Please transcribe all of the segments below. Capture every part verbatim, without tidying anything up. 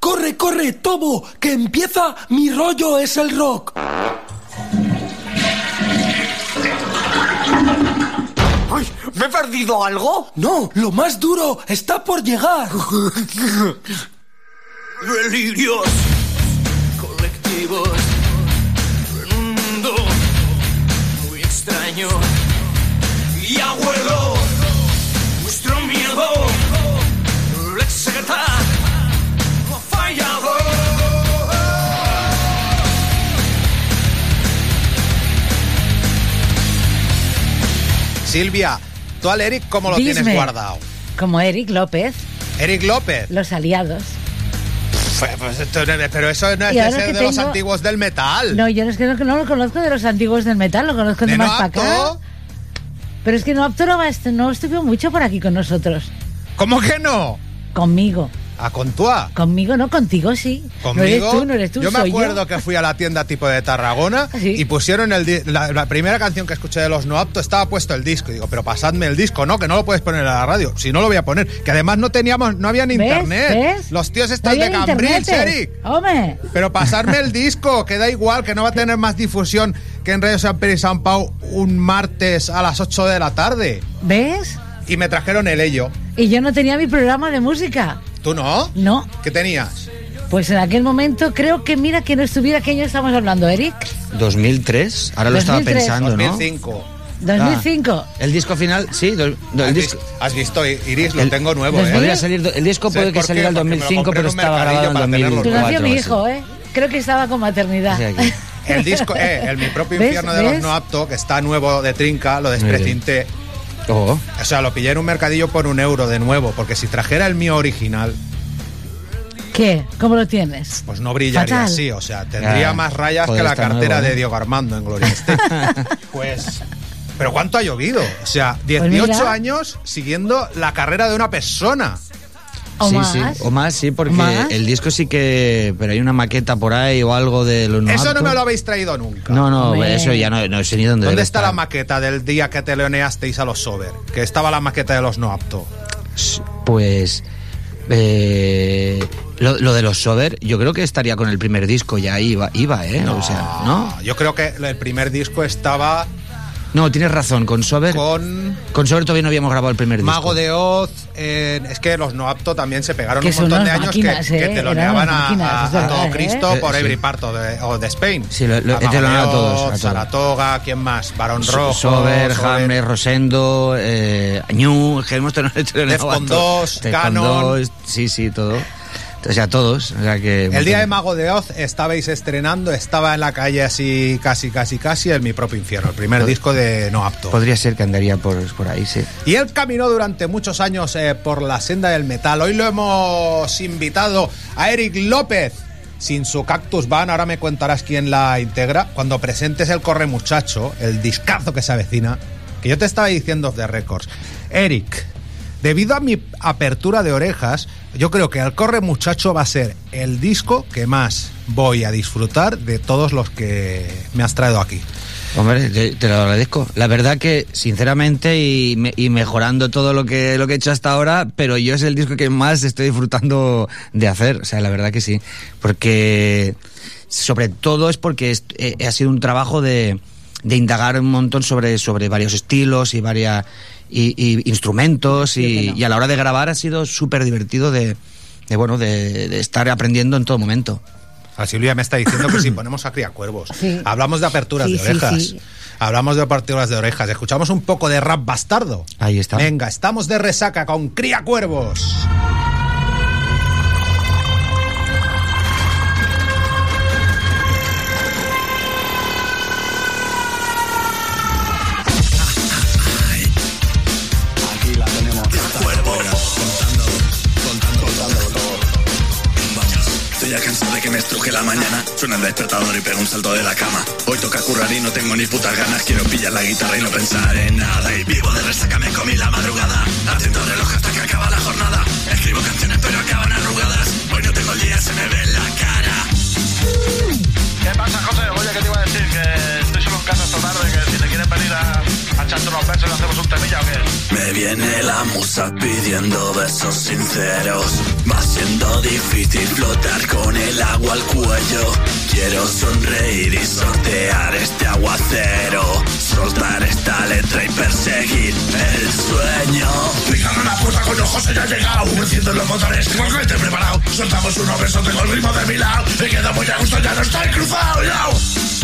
corre, corre, Tobo, que empieza Mi rollo es el rock. ¡Ay! ¿Me he perdido algo? No, lo más duro está por llegar. Delirios colectivos en un mundo muy extraño. Y abuelo, nuestro miedo, la exeta no ha fallado. Silvia, ¿tú al Eric cómo lo Dime. tienes guardado? Como Eric López, Eric López. los aliados. Pues, pues esto, pero eso no es Y de ahora ser que de los tengo- antiguos del metal. No, yo no, es que no, no lo conozco de los antiguos del metal, lo conozco de, ¿De más no para acá. apto? Pero es que no apto no, va a est- no estuvo mucho por aquí con nosotros. ¿Cómo que no? Conmigo. ¿A Contua? Conmigo no, contigo sí. ¿Conmigo? No eres tú, no eres tú, Yo me soy acuerdo que fui a la tienda tipo de Tarragona ¿Sí? y pusieron el di- la, la primera canción que escuché de los No Apto estaba puesto el disco. Y digo, pero pasadme el disco, no, que no lo puedes poner en la radio. Si no lo voy a poner. Que además no teníamos, no había ni ¿Ves? internet. ¿Ves? Los tíos están No de había Cambrils, internetes. Eric. ¡Hombre! Pero pasarme el disco, que da igual, que no va a tener más difusión que en Radio San Pedro y San Pau un martes a las ocho de la tarde. ¿Ves? Y me trajeron el ello. Y yo no tenía mi programa de música. ¿Tú no? No. ¿Qué tenías? Pues en aquel momento creo que mira que no estuviera, ¿qué año estamos hablando, Eric? dos mil tres, ahora lo estaba dos mil tres. pensando, dos mil ¿no? cinco. dos mil cinco. Ah, el disco final, sí, do- do- el ¿Has, disco. vis- has visto, Iris? Lo El- tengo nuevo, dos ¿eh? mil Podría salir, do- el disco ¿Sabes puede que por qué? saliera en Porque me lo dos mil cinco, compré pero en un estaba grabado en mercadillo para tenerlo dos mil Tú nuevo. nació cuatro. mi así. hijo, ¿eh? Creo que estaba con maternidad. Sí, aquí. El disco, eh, el Mi propio ¿Ves? infierno de ¿Ves? los No Apto, que está nuevo de trinca, lo desprecinté. Oh, O sea, lo pillé en un mercadillo por un euro de nuevo, porque si trajera el mío original, ¿Qué? ¿Cómo lo tienes? pues no brillaría Fatal. así. O sea, tendría Ah, más rayas joder, que la está cartera nuevo, de ¿eh? Diego Armando en Gloria Estefan. Pues... ¿Pero cuánto ha llovido? O sea, dieciocho Pues mira. años siguiendo la carrera de una persona. ¿O sí, más? sí, o más, sí, porque ¿Más? el disco sí que... Pero hay una maqueta por ahí o algo de los No Eso no Apto. me lo habéis traído nunca. No, no, Hombre. eso ya no, no sé ni dónde ¿Dónde debe está estar. la maqueta del día que teleoneasteis a los Sober? Que estaba la maqueta de los No Apto. Pues... eh, lo, lo de los Sober, yo creo que estaría con el primer disco ya iba, iba, ¿eh? O sea, ¿no? Yo creo que el primer disco estaba No, tienes razón, con Sober... con Con Sober todavía no habíamos grabado el primer disco. Mago de Oz. eh, es que los No Apto también se pegaron Que un son montón de unas años que, máquinas, que ¿eh? teloneaban Eran unas a, máquinas, a- es a verdad, todo ¿eh? Cristo por Sí. Every Part of the, of the Spain. Sí, lo- lo- A he Mago teloneado de a todos, Oz, a todos. Saratoga, ¿quién más? Barón Rojo. Sober, Sober. Hammer, Rosendo, eh, Ñu, que hemos tenido Defcon dos, Canon. Sí, sí, todo. O sea, todos. O sea que, El día de Mago de Oz estabais estrenando, estaba en la calle así, casi, casi, casi, en Mi propio infierno, el primer Pod- disco de No Apto. Podría ser que andaría por, por ahí, sí. Y él caminó durante muchos años eh, por la senda del metal. Hoy lo hemos invitado a Eric López, sin su Cactus Van. Ahora me contarás quién la integra. Cuando presentes el Corre Muchacho, el discazo que se avecina, que yo te estaba diciendo de Records. Eric, debido a mi apertura de orejas, yo creo que el Corre Muchacho va a ser el disco que más voy a disfrutar de todos los que me has traído aquí. Hombre, te, te lo agradezco. La verdad que, sinceramente, y, me- y mejorando todo lo que, lo que he hecho hasta ahora, pero yo es el disco que más estoy disfrutando de hacer. O sea, la verdad que sí. Porque, sobre todo es porque es- eh, ha sido un trabajo de, de indagar un montón sobre, sobre varios estilos y varias y, y instrumentos y, y a la hora de grabar ha sido súper divertido de, de, bueno, de, de estar aprendiendo en todo momento. A Silvia me está diciendo que si ponemos a Criacuervos, Sí. hablamos de aperturas Sí, de sí, orejas, sí. hablamos de aperturas de orejas, escuchamos un poco de rap bastardo. Ahí está. Venga, estamos de resaca con Criacuervos. Aquí la tenemos. Contando, contando, contando todo. Vamos, estoy ya cansado de que me estruje la mañana. Suena el despertador y pego un salto de la cama. Hoy toca currar y no tengo ni putas ganas. Quiero pillar la guitarra y no pensar en nada. Y vivo de resaca, me comí la madrugada. Haciendo reloj hasta que acaba la jornada. Escribo canciones pero acaban arrugadas. Hoy no tengo el día, se me ve en la cara. ¿Qué pasa, José? Oye, ¿qué te iba a decir? Que estoy solo en casa esta tarde, que si te quieres venir a, a echarte unos besos y hacemos un temilla o qué. Me viene la la musa pidiendo besos sinceros. Va siendo difícil flotar con el agua al cuello. Quiero sonreír y sortear este aguacero. Soltar esta letra y perseguir el sueño. Picando la puerta con ojos ya he llegado. Enciendo los motores, tengo el cohete preparado. Soltamos unos besos, tengo el ritmo de mi lado. Me quedo muy a gusto, ya no estoy cruzado, yo.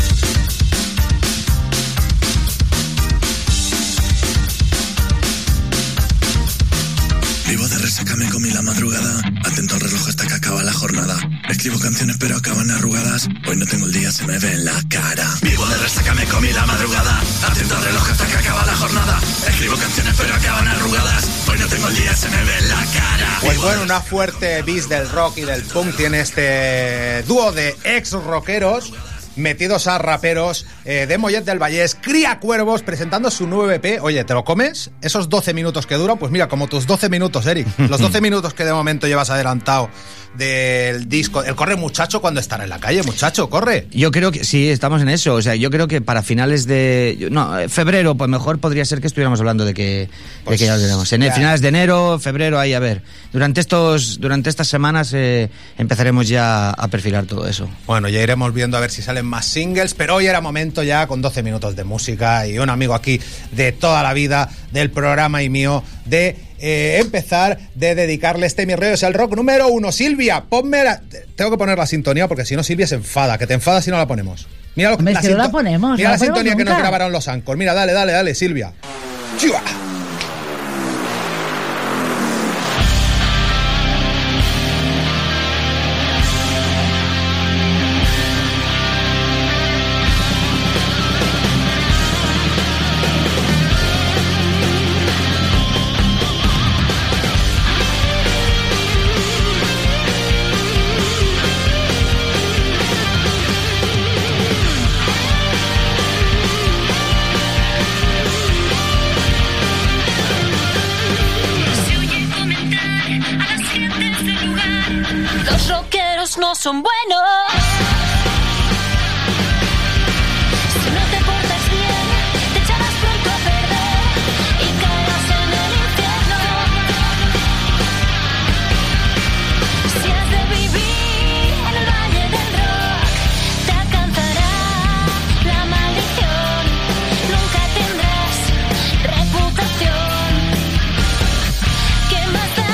Vivo de resaca, me comí la madrugada. Atento al reloj hasta que acaba la jornada. Escribo canciones pero acaban arrugadas. Hoy no tengo el día, se me ve en la cara. Vivo de resaca, me comí la madrugada. Atento al reloj hasta que acaba la jornada. Escribo canciones pero acaban arrugadas. Hoy no tengo el día, se me ve en la cara. Pues bueno, una fuerte bis del rock y del punk tiene este dúo de ex rockeros metidos a raperos eh, de Mollet del Vallès, Cría Cuervos, presentando su nuevo E P. Oye, ¿te lo comes? Esos doce minutos que duran, pues mira, como tus doce minutos, Eric. Los doce minutos que de momento llevas adelantado del disco. El Corre Muchacho, ¿cuándo estará en la calle, muchacho? Corre. Yo creo que sí, estamos en eso. O sea, yo creo que para finales de... No, febrero, pues mejor podría ser que estuviéramos hablando de que, pues, de que ya lo tenemos. En ya. Finales de enero, febrero, ahí a ver. Durante estos durante estas semanas eh, empezaremos ya a perfilar todo eso. Bueno, ya iremos viendo a ver si salen más singles, pero hoy era momento ya, con doce minutos de música y un amigo aquí de toda la vida del programa y mío, de eh, empezar, de dedicarle este Mi Rollo es el Rock número uno. Silvia, ponme la... Tengo que poner la sintonía porque si no Silvia se enfada, que te enfadas si no la ponemos. Mira lo, Hombre, la, que sinto... no la ponemos, Mira no la, la sintonía ponemos que nunca. nos grabaron los Anchor. Mira, dale, dale, dale, Silvia. ¡Chua! Los rockeros no son buenos. Si no te portas bien, te echarás pronto a perder y caerás en el infierno. Si has de vivir en el valle del rock, te alcanzará la maldición. Nunca tendrás reputación. ¿Qué más da?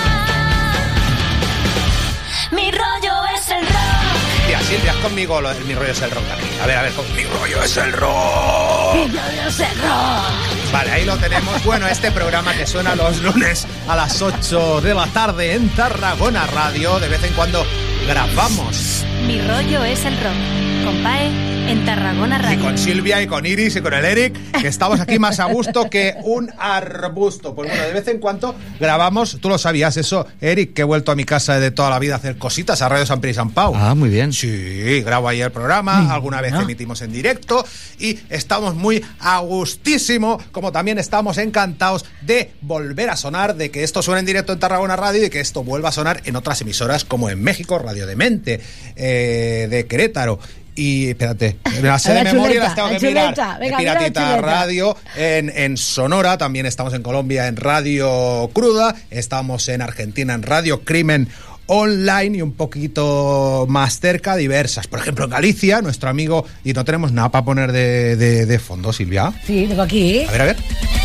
Mi rollo es el rock. Tía, Silvia, haz conmigo lo, el Mi Rollo es el Rock aquí. A ver, a ver, con Mi Rollo es el Rock. Mi rollo es el rock. Vale, ahí lo tenemos. Bueno, este programa que suena los lunes a las ocho de la tarde en Tarragona Radio. De vez en cuando grabamos. Mi rollo es el rock. Con Pae en Tarragona Y Radio. con Silvia y con Iris y con el Eric, que estamos aquí más a gusto que un arbusto. Pues bueno, de vez en cuando grabamos. Tú lo sabías eso, Eric, que he vuelto a mi casa de toda la vida a hacer cositas a Radio San Pri y San Pau. Ah, muy bien. Sí, grabo ahí el programa, Mm, alguna vez ¿no? emitimos en directo y estamos muy a gustísimo, como también estamos encantados de volver a sonar, de que esto suene en directo en Tarragona Radio y que esto vuelva a sonar en otras emisoras como en México, Radio Demente, eh, de Querétaro. Y espérate, me las sé A de la memoria, chuleta, las tengo la que mirar. chuleta, venga, En mira la Piratita chuleta. Radio, en, en Sonora, también estamos en Colombia en Radio Cruda, estamos en Argentina en Radio Crimen Online y un poquito más cerca, diversas. Por ejemplo, en Galicia, nuestro amigo, y no tenemos nada para poner de, de, de fondo, Silvia. Sí, tengo aquí. A ver, a ver.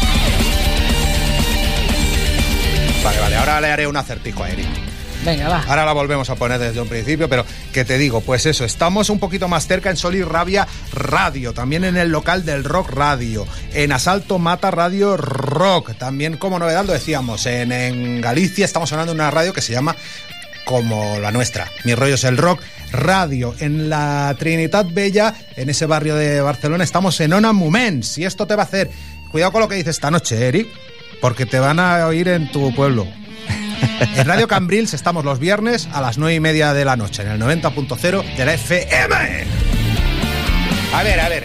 Vale, vale, ahora le haré un acertijo a Eric. Venga, va. Ahora la volvemos a poner desde un principio, pero que te digo, pues eso, estamos un poquito más cerca en Sol y Rabia Radio, también en el local del Rock Radio, en Asalto Mata Radio Rock, también como novedad lo decíamos, en, en Galicia estamos sonando en una radio que se llama como la nuestra, Mi Rollo es el Rock Radio. En la Trinitat Bella, en ese barrio de Barcelona, estamos en Ona Moments, y esto te va a hacer, cuidado con lo que dices esta noche, Eric, porque te van a oír en tu pueblo. En Radio Cambrils estamos los viernes a las nueve y media de la noche, en el noventa punto cero de la F M. A ver, a ver.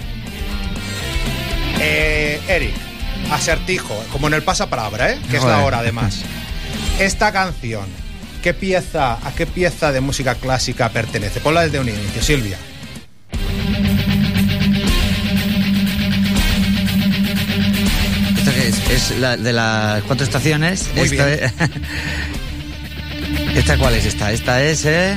Eh, Eric, acertijo, como en el pasapalabra, ¿eh? Que es la hora, además. Esta canción, ¿qué pieza, ¿a qué pieza de música clásica pertenece? Ponla desde un inicio, Silvia. Esto que es, es la de las cuatro estaciones. Muy esta, bien. Es, ¿Esta cuál es esta? Esta es... Eh...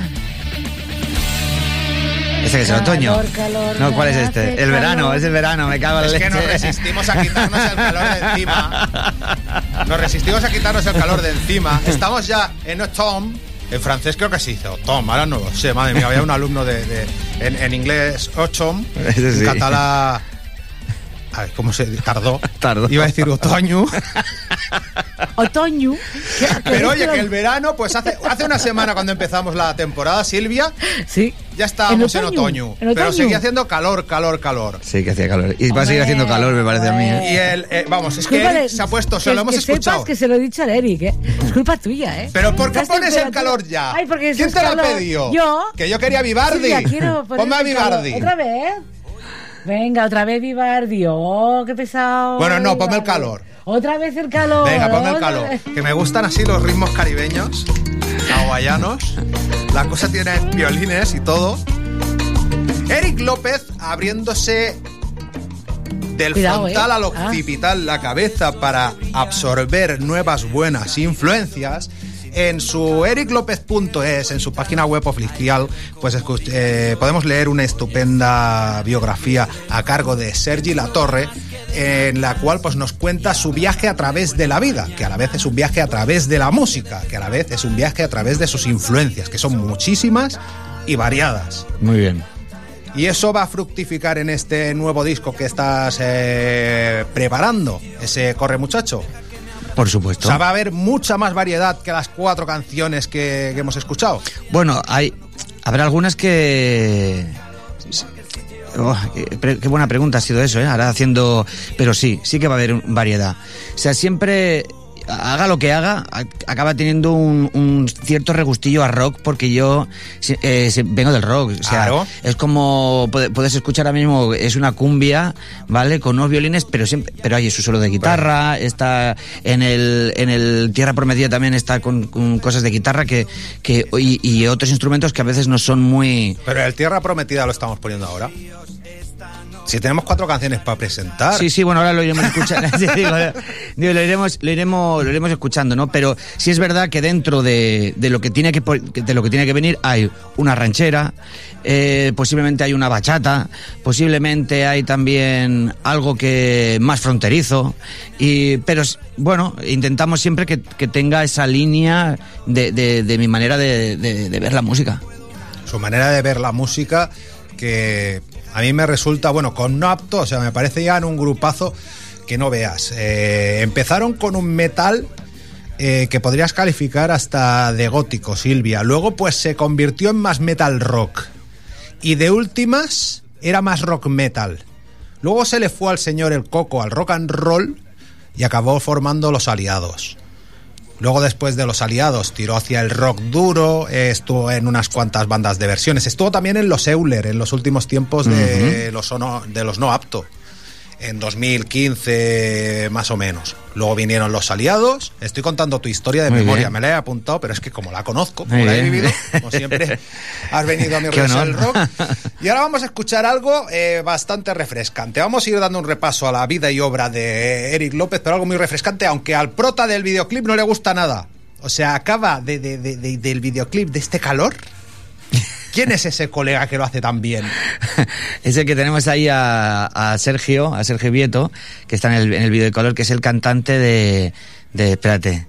¿Este que es el otoño? Calor, calor, No, ¿cuál es me este? hace El verano, calor. es el verano, me cago en la Es leche. que nos resistimos a quitarnos el calor de encima. Nos resistimos a quitarnos el calor de encima. Estamos ya en autumn. En francés creo que se dice autumn, ahora no lo sé. Madre mía, había un alumno de, de en, en inglés autumn, Ese sí. en catalán... A ver, ¿cómo se dice? Tardó. Tardó. Iba a decir otoño. Otoño. Pero oye, que el verano, pues hace, hace una semana cuando empezamos la temporada, Silvia, Sí. ya estábamos en En otoño. otoño, en Pero otoño. seguía haciendo calor, calor, calor. Sí, que hacía calor. Y va a seguir haciendo calor, me parece a mí. ¿eh? Y el, eh, vamos, es que Culpa Eric de- se ha puesto, se que- lo hemos que escuchado. sepas que se lo he dicho al Eric, ¿eh? Es culpa tuya, ¿eh? Pero ¿por qué Las pones el temperaturas- calor ya? Ay, porque eso ¿Quién es te lo ha calor. pedido? Yo. Que yo quería Vivaldi. Silvia, quiero poner Ponme a el calor. Vivaldi. ¿Otra vez? Venga, otra vez Vivaldi. Oh, qué pesado. Bueno, no, ponme el Vivaldi. calor. Otra vez el calor. Venga, ponme el otra calor. vez. Que me gustan así los ritmos caribeños, hawaianos. La cosa tiene violines y todo. Eric López abriéndose del Cuidado, frontal eh. al occipital la cabeza para absorber nuevas buenas influencias. En su eric lópez punto es, en su página web oficial, pues escu- eh, podemos leer una estupenda biografía a cargo de Sergi Latorre, en la cual pues nos cuenta su viaje a través de la vida, que a la vez es un viaje a través de la música, que a la vez es un viaje a través de sus influencias, que son muchísimas y variadas. Muy bien. Y eso va a fructificar en este nuevo disco que estás eh, preparando, ese Corre Muchacho. Por supuesto. O sea, va a haber mucha más variedad que las cuatro canciones que, que hemos escuchado. Bueno, hay habrá algunas que... Oh, qué, qué buena pregunta ha sido eso, ¿eh? Ahora haciendo... Pero sí, sí que va a haber variedad. O sea, siempre... Haga lo que haga, acaba teniendo un, un cierto regustillo a rock, porque yo eh, vengo del rock. O sea, claro. Es como puedes escuchar ahora mismo, es una cumbia, ¿vale? Con unos violines, pero siempre, pero hay su solo de guitarra, bueno. Está en el, en el Tierra Prometida también está con, con cosas de guitarra que, que y, y otros instrumentos que a veces no son muy... Pero el Tierra Prometida lo estamos poniendo ahora. Si tenemos cuatro canciones para presentar. Sí, sí, bueno, ahora lo iremos escuchando. Sí, digo, digo, lo iremos, lo iremos, lo iremos escuchando, ¿no? Pero sí es verdad que dentro de, de lo que tiene que de lo que tiene que venir hay una ranchera, eh, posiblemente hay una bachata, posiblemente hay también algo que más fronterizo, y pero bueno, intentamos siempre que, que tenga esa línea de, de, de mi manera de, de, de ver la música. Su manera de ver la música que a mí me resulta, bueno, con No Apto, o sea, me parece ya en un grupazo que no veas. Eh, empezaron con un metal eh, que podrías calificar hasta de gótico, Silvia. Luego, pues se convirtió en más metal rock. Y de últimas, era más rock metal. Luego se le fue al señor el coco al rock and roll y acabó formando Los Aliados. Luego, después de Los Aliados, tiró hacia el rock duro, eh, estuvo en unas cuantas bandas de versiones. Estuvo también en los Euler, en los últimos tiempos de, uh-huh. los, no, de los No Apto, en dos mil quince más o menos. Luego vinieron Los Aliados. Estoy contando tu historia de Muy memoria, bien. me la he apuntado, pero es que como la conozco, como Muy la he bien. vivido, como siempre has venido a mi Qué regreso honor. del rock. Y ahora vamos a escuchar algo eh, bastante refrescante. Vamos a ir dando un repaso a la vida y obra de Eric López, pero algo muy refrescante, aunque al prota del videoclip no le gusta nada. O sea, acaba de, de, de, de, del videoclip de este calor. ¿Quién es ese colega que lo hace tan bien? Es el que tenemos ahí a, a Sergio, a Sergio Vieto, que está en el, en el vídeo de color, que es el cantante de... de espérate.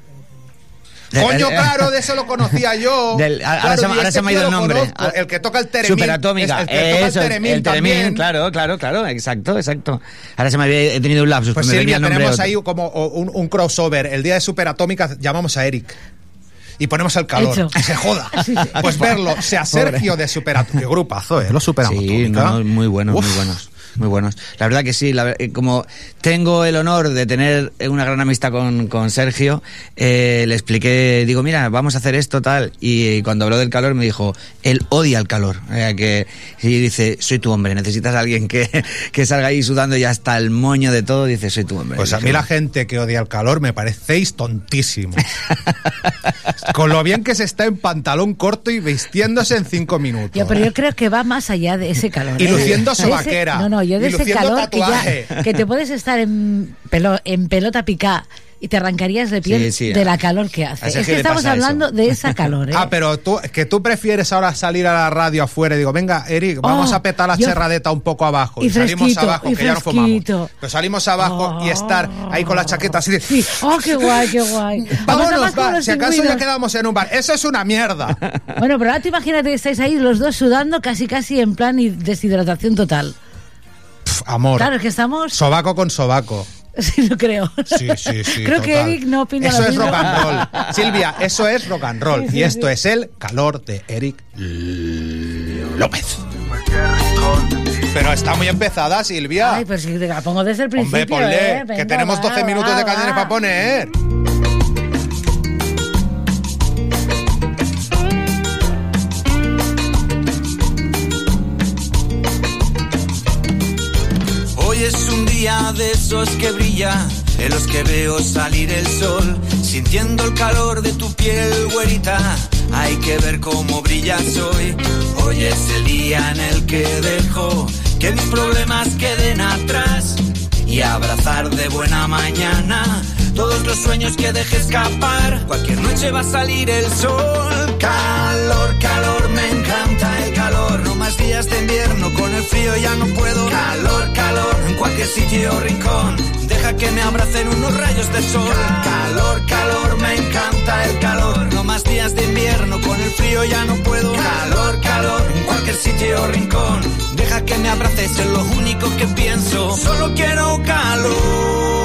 Coño, claro, de eso lo conocía yo. Del, ahora claro, se, me- y ahora este se me ha ido tío el lo nombre. conozco, el que toca el Teremín. Superatómica. Es el que toca Eso, el Teremín el Teremín, también. claro, claro, claro, exacto, exacto. Ahora se me había he tenido un lapsus, Pues me venía Silvia, el nombre tenemos otro. ahí como un, un crossover. El día de Superatómica llamamos a Eric. Y ponemos el calor. Hecho. Que se joda. Sí, sí. Pues verlo, sea Sergio de Superatómica. Qué grupazo, ¿eh? Los Superatómica. Sí, no, no, muy buenos, Uf. muy buenos. Muy buenos. La verdad que sí, la, ver- eh, como tengo el honor de tener una gran amistad con, con Sergio, eh, le expliqué, digo, mira, vamos a hacer esto, tal, y cuando habló del calor me dijo, él odia el calor, eh, que, y dice, soy tu hombre, necesitas a alguien que, que salga ahí sudando ya hasta el moño de todo, dice, soy tu hombre. Pues a Dije, mí la gente que odia el calor me parecéis tontísimos. Con lo bien que se está en pantalón corto y vistiéndose en cinco minutos. Ya, pero yo creo que va más allá de ese calor. Y ¿eh? luciendo Ese- sobaquera. No, no, yo de y ese luciendo calor que, tatuaje. ya, que te puedes estar en, pelo, en pelota picada y te arrancarías de piel Sí, sí, de a- la calor que hace. a Es Sergio que le estamos pasa hablando eso. de esa calor, ¿eh? Ah, pero tú, que tú prefieres ahora salir a la radio afuera y digo, venga, Eric, vamos Oh, a petar la yo- cherradeta un poco abajo. y Y, salimos fresquito, abajo, y que ya no fumamos. fresquito. Pero salimos abajo y estar ahí con la chaqueta así de... Sí, oh, qué guay, qué guay. Vamos a Vámonos, más con va, los si acaso pingüinos. ya quedamos en un bar. Eso es una mierda. Bueno, pero ahora te imagínate que estáis ahí los dos sudando casi casi en plan y deshidratación total. Pf, amor. Claro, es que estamos... Sobaco con sobaco. Sí, lo creo. Sí, sí, sí. Creo que total. Eric no opina Eso lo es mismo. rock and roll. Silvia, eso es rock and roll. Sí, sí, y esto sí. es el calor de Eric López. Pero está muy empezada, Silvia. Ay, pues sí, te la pongo desde el principio, Hombre, ponle, ¿eh? que Venga, tenemos va, doce minutos va, de canciones va. para poner. Hoy es un día de esos que brilla, en los que veo salir el sol, sintiendo el calor de tu piel, güerita. Hay que ver cómo brillas hoy. Hoy es el día en el que dejo que mis problemas queden atrás y abrazar de buena mañana todos los sueños que dejé escapar. Cualquier noche va a salir el sol. Calor, calor, me encanta el calor. No más días de invierno, con el frío ya no puedo. Calor, calor, en cualquier sitio o rincón. Deja que me abracen unos rayos de sol. Calor, calor, me encanta el calor. No más días de invierno, con el frío ya no puedo. Calor, calor, en cualquier sitio o rincón. Deja que me abraces, es lo único que pienso. Solo quiero calor.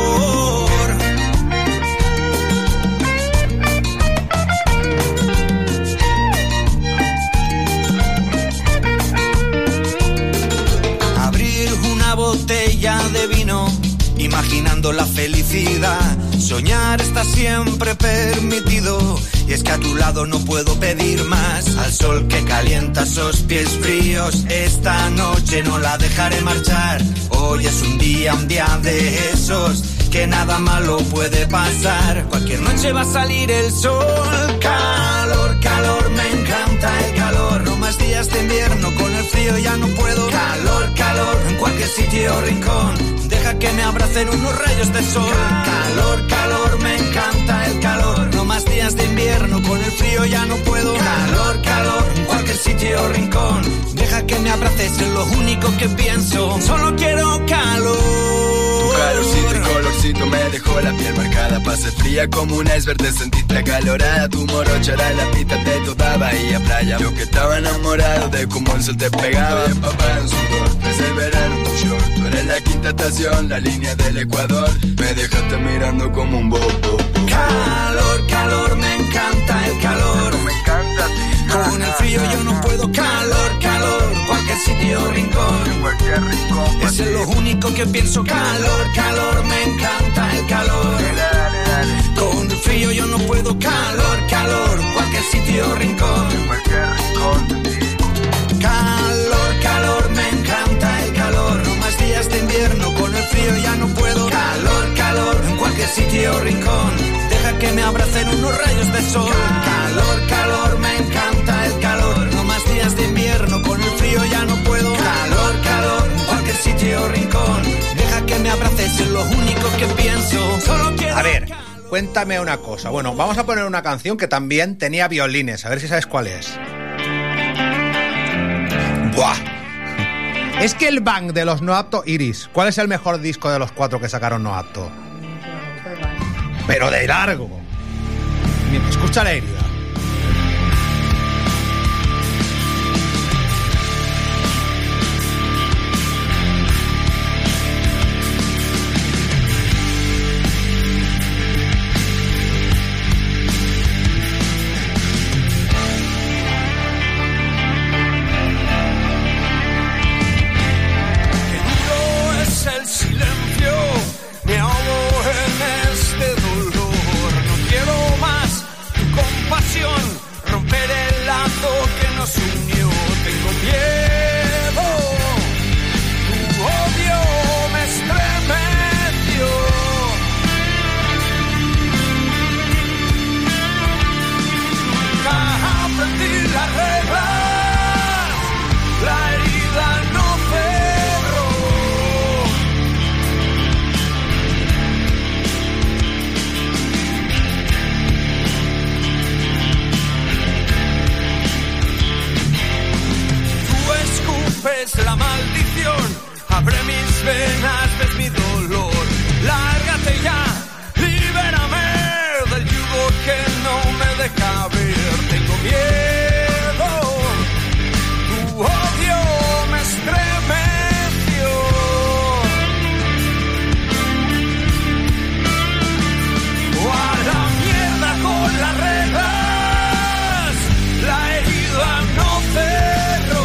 Abrir una botella de vino, imaginando la felicidad. Soñar está siempre permitido, y es que a tu lado no puedo pedir más. Al sol que calienta esos pies fríos, esta noche no la dejaré marchar. Hoy es un día, un día de esos que nada malo puede pasar. Cualquier noche va a salir el sol. Calor, calor, me encanta el calor. No más días de invierno, con el frío ya no puedo. Calor, calor, en cualquier sitio o rincón. Deja que me abracen unos rayos de sol. Calor, calor, me encanta el calor. No más días de invierno, con el frío ya no puedo. Calor, calor, en cualquier sitio o rincón. Deja que me abraces, es lo único que pienso. Solo quiero calor. Tu calorcito y colorcito me dejó la piel marcada. Pasé fría como un iceberg, te sentiste acalorada. Tu morocha era la pista de toda Bahía Playa. Yo que estaba enamorado de cómo el sol te pegaba. Estoy empapado en sudor, desde el verano en tu short. Tú eres la quinta estación, la línea del Ecuador. Me dejaste mirando como un bobo. Calor, calor, me encanta el calor. Me encanta a ti. Con el frío yo no puedo. Calor, calor, cualquier sitio o rincón. En cualquier rincón. Ese es lo único que pienso. Calor, calor, me encanta el calor. Dale, dale. Con el frío yo no puedo. Calor, calor, cualquier sitio o rincón. En cualquier rincón de ti. Calor, calor, me encanta el calor. No más días de invierno, con el frío ya no puedo. Calor, calor, en cualquier sitio o rincón. Deja que me abracen unos rayos de sol. Calor, calor, me encanta el calor. No más días de invierno, con el frío ya no puedo. Calor, calor, en cualquier sitio o rincón. Deja que me abraces, es lo único que pienso. Solo quiero A ver, calor. cuéntame una cosa. Bueno, vamos a poner una canción que también tenía violines. A ver si sabes cuál es. Buah. Es que el bang de los No Apto, Iris, ¿cuál es el mejor disco de los cuatro que sacaron No Apto? Pero de largo. Mira, escucha la herida. Duro es el silencio, me ahogo en este dolor. No quiero más tu compasión, romper el lazo que nos unió. Tengo miedo, tu odio me estremeció. Nunca aprendí las reglas, la herida no cerró. rompes la maldición, abre mis venas, ves mi dolor, lárgate ya, libérame del yugo que no me deja ver, tengo miedo, tu odio me estremeció. O a la mierda con las reglas, la herida no cerró.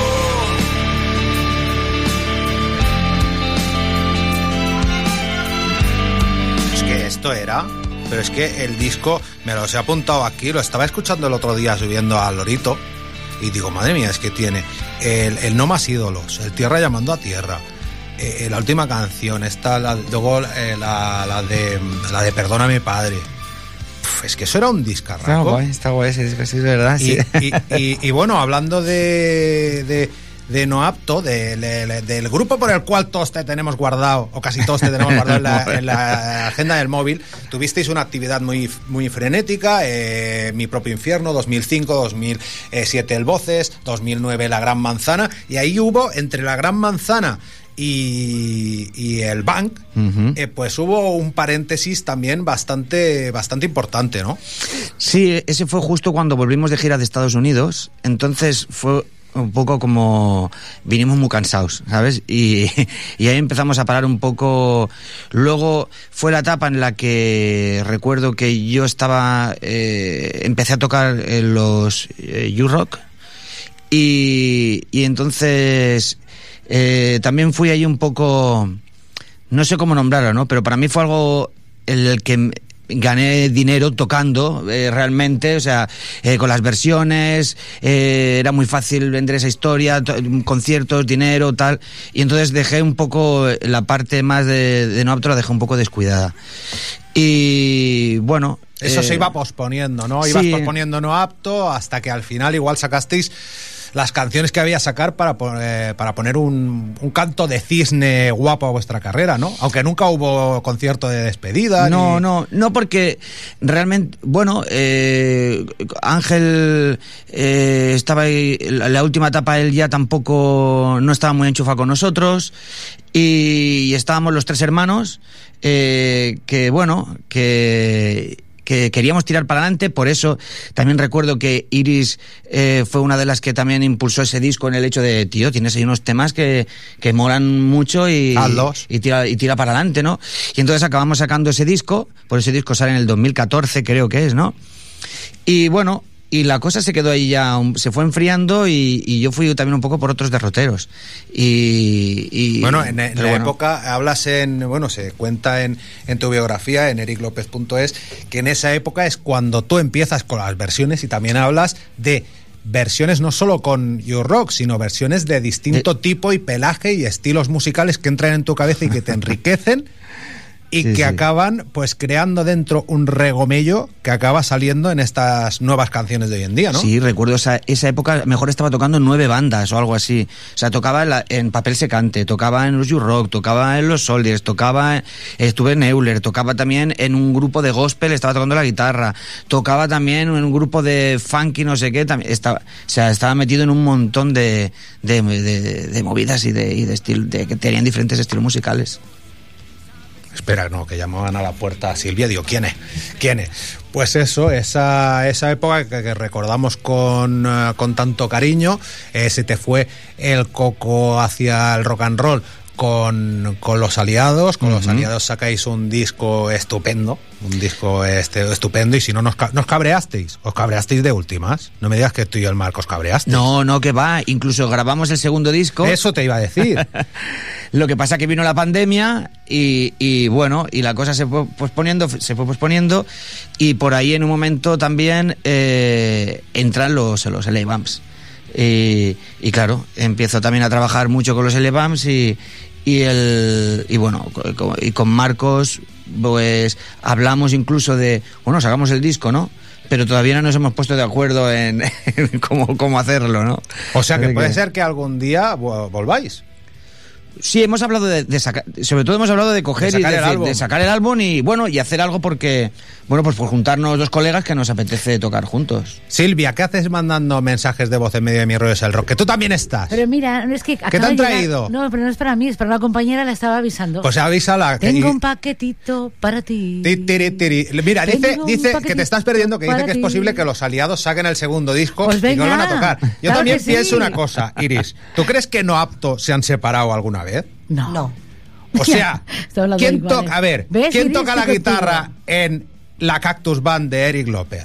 Es que esto era... Pero es que el disco, me los he apuntado aquí, lo estaba escuchando el otro día subiendo al Lorito y digo, madre mía, es que tiene el, el No Más Ídolos, el Tierra Llamando a Tierra, eh, la última canción, esta, la, luego eh, la, la, de, la de Perdona a mi padre. Uf, es que eso era un discarraco. Está guay, está guay ese disco, sí, es verdad. Y, Sí. y, y, y bueno, hablando de... de de No Apto, de, de, de, del grupo por el cual todos te tenemos guardado, o casi todos te tenemos guardado en la, en la agenda del móvil, tuvisteis una actividad muy, muy frenética, eh, Mi Propio Infierno, dos mil cinco, dos mil siete El Voces, dos mil nueve La Gran Manzana, y ahí hubo, entre La Gran Manzana y, y el Bank, uh-huh. eh, pues hubo un paréntesis también bastante, bastante importante, ¿no? Sí, ese fue justo cuando volvimos de gira de Estados Unidos, entonces fue... un poco como vinimos muy cansados, ¿sabes? Y, y ahí empezamos a parar un poco. Luego fue la etapa en la que recuerdo que yo estaba eh, empecé a tocar en los eh, U-Rock y, y entonces eh, también fui ahí un poco, no sé cómo nombrarlo, ¿no? Pero para mí fue algo el, el que gané dinero tocando eh, realmente, o sea, eh, con las versiones, eh, era muy fácil vender esa historia, to- conciertos, dinero, tal, y entonces dejé un poco la parte más de, de No Apto, la dejé un poco descuidada. Y bueno... Eso eh, se iba posponiendo, ¿no? Ibas sí. posponiendo No Apto hasta que al final igual sacasteis las canciones que había que sacar para, eh, para poner un, un canto de cisne guapo a vuestra carrera, ¿no? Aunque nunca hubo concierto de despedida. No, ni... no, no, porque realmente, bueno, eh, Ángel eh, estaba ahí, la, la última etapa él ya tampoco no estaba muy enchufado con nosotros y, y estábamos los tres hermanos eh, que, bueno, que... que queríamos tirar para adelante, por eso también recuerdo que Iris eh, fue una de las que también impulsó ese disco en el hecho de, tío, tienes ahí unos temas que, que molan mucho y, y, tira, y tira para adelante, ¿no? Y entonces acabamos sacando ese disco, por ese disco sale en el dos mil catorce, creo que es, ¿no? Y bueno, y la cosa se quedó ahí ya, se fue enfriando y, y yo fui también un poco por otros derroteros. Y, y bueno, en, en la bueno. época, hablas en, bueno, se cuenta en, en tu biografía, en eric lopez punto es, que en esa época es cuando tú empiezas con las versiones y también hablas de versiones no solo con You Rock, sino versiones de distinto de... tipo y pelaje y estilos musicales que entran en tu cabeza y que te enriquecen. Y sí, que sí. acaban pues creando dentro un regomello que acaba saliendo en estas nuevas canciones de hoy en día, ¿no? Sí, recuerdo esa, esa época, mejor estaba tocando en nueve bandas o algo así. O sea, tocaba en, la, en Papel Secante, tocaba en los U-Rock, tocaba en los Soldiers, tocaba, estuve en Euler, tocaba también en un grupo de gospel, estaba tocando la guitarra, tocaba también en un grupo de funky, no sé qué, también estaba, o sea, estaba metido en un montón de, de, de, de, de movidas y de, y de estilo, de que tenían diferentes estilos musicales. Espera, no, que llamaban a la puerta a Silvia. Digo, ¿quién es? ¿Quién es? Pues eso, esa, esa época que, que recordamos con, uh, con tanto cariño. Eh, se te fue el coco hacia el rock and roll con, con los aliados. Con uh-huh. los aliados sacáis un disco estupendo. Un disco este, estupendo. Y si no, nos, nos cabreasteis. Os cabreasteis de últimas. No me digas que tú y el Marco os cabreasteis. No, no, que va. Incluso grabamos el segundo disco. Eso te iba a decir. Lo que pasa que vino la pandemia y, y bueno, y la cosa se fue posponiendo, se fue posponiendo y por ahí en un momento también eh, entran los, los L A Bumps. Y, y claro, empiezo también a trabajar mucho con los L A Bumps y, y, el, y bueno, con, y con Marcos pues hablamos incluso de, bueno, sacamos el disco, ¿no? Pero todavía no nos hemos puesto de acuerdo en, en cómo, cómo hacerlo, ¿no? O sea que puede que... ser que algún día volváis. Sí, hemos hablado de, de sacar, sobre todo hemos hablado de coger de sacar y el de, álbum. de sacar el álbum y bueno, y hacer algo porque, bueno, pues por juntarnos dos colegas que nos apetece tocar juntos. Silvia, ¿qué haces mandando mensajes de voz en medio de Mi rollo es el rock? Que tú también estás. Pero mira, es que ¿Qué acaba te han de llegar- traído? No, pero no es para mí, es para una compañera, la estaba avisando. Pues avísala. que- Tengo y- un paquetito para ti. Ti, tiri, tiri. Mira, dice, Tengo un dice que paquetito te estás perdiendo, que dice para que es ti. posible que los aliados saquen el segundo disco Pues y que venga, vuelvan a tocar. Yo claro también que sí. pienso una cosa, Iris. ¿Tú crees que No Apto se han separado alguna vez? No. No. O sea, Estoy hablando ¿quién iguales. toca, a ver, ¿Ves, ¿quién Iris? toca la Estoy guitarra contigo. en la Cactus Band de Eric López?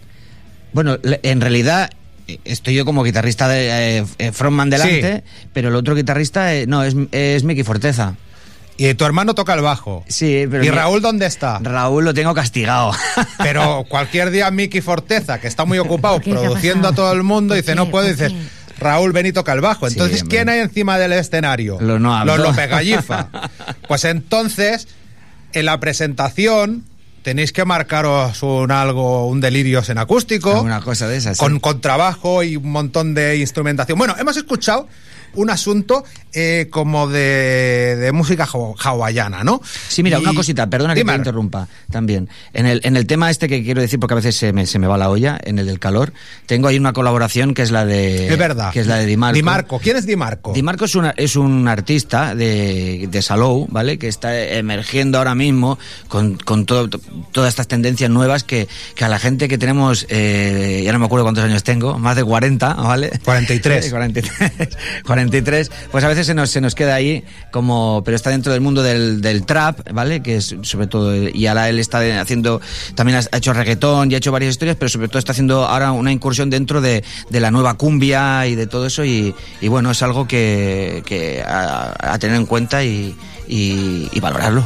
Bueno, le- en realidad eh, estoy yo como guitarrista de eh, eh, frontman delante, pero el otro guitarrista eh, no es, es Miki Forteza. Y tu hermano toca el bajo. Sí, pero ¿Y mi- Raúl dónde está? Raúl lo tengo castigado. Pero cualquier día Miki Forteza, que está muy ocupado ¿Qué? ¿Qué ha produciendo a pasado? todo el mundo, dice, ¿Por no qué? puedo, y ¿Por dices, Raúl, ven y toca el bajo. Sí, Entonces, hombre. ¿quién hay encima del escenario? Los No Apto. Los López Gallifa. Pues entonces, en la presentación, tenéis que marcaros un algo, un delirios en acústico. Una cosa de esas. sí. Con contrabajo y un montón de instrumentación. Bueno, hemos escuchado un asunto eh, como de, de música haw- hawaiana, ¿no? Sí, mira, Y- una cosita, perdona que Dime. te interrumpa también. En el, en el tema este que quiero decir, porque a veces se me, se me va la olla, en el del calor, tengo ahí una colaboración que es la de... Es verdad. Que es la de Di Marco. Di Marco. ¿Quién es Di Marco? Di Marco es, una, es un artista de, de Salou, ¿vale? Que está emergiendo ahora mismo con, con todo, to- todas estas tendencias nuevas que, que a la gente que tenemos, eh, ya no me acuerdo cuántos años tengo, más de cuarenta, ¿vale? cuarenta y tres. cuarenta y tres, cuarenta y tres, pues a veces se nos, se nos queda ahí como, pero está dentro del mundo del, del trap, ¿vale? Que es sobre todo, y ahora él está haciendo, también ha hecho reggaetón y ha hecho varias historias, pero sobre todo está haciendo ahora una incursión dentro de, de la nueva cumbia y de todo eso y, y bueno, es algo que, que a, a tener en cuenta y, y, y valorarlo.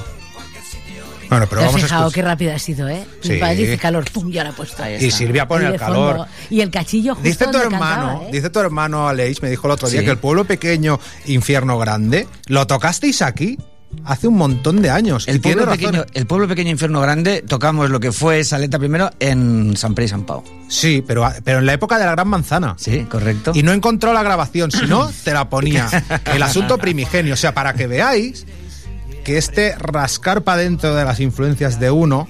Bueno, pero ¿Te has vamos a fijado escuchar. qué rápido ha sido, eh? Sí. Va, dice calor, pum, ya la ha puesto. Ahí Y está. Silvia pone Y el de calor. fondo. Y el cachillo justo Dice tu donde hermano, cantaba, ¿eh? dice tu hermano Aleix, me dijo el otro día Sí. que el pueblo pequeño, infierno grande, lo tocasteis aquí hace un montón de años. El y tiene pueblo, razón. pequeño, el pueblo pequeño Infierno Grande tocamos lo que fue Saleta primero en San Pere y San Pau. Sí, pero, pero en la época de la Gran Manzana. Sí, correcto. Y no encontró la grabación, si no, te la ponía. El asunto primigenio. O sea, para que veáis que este rascar para dentro de las influencias de uno,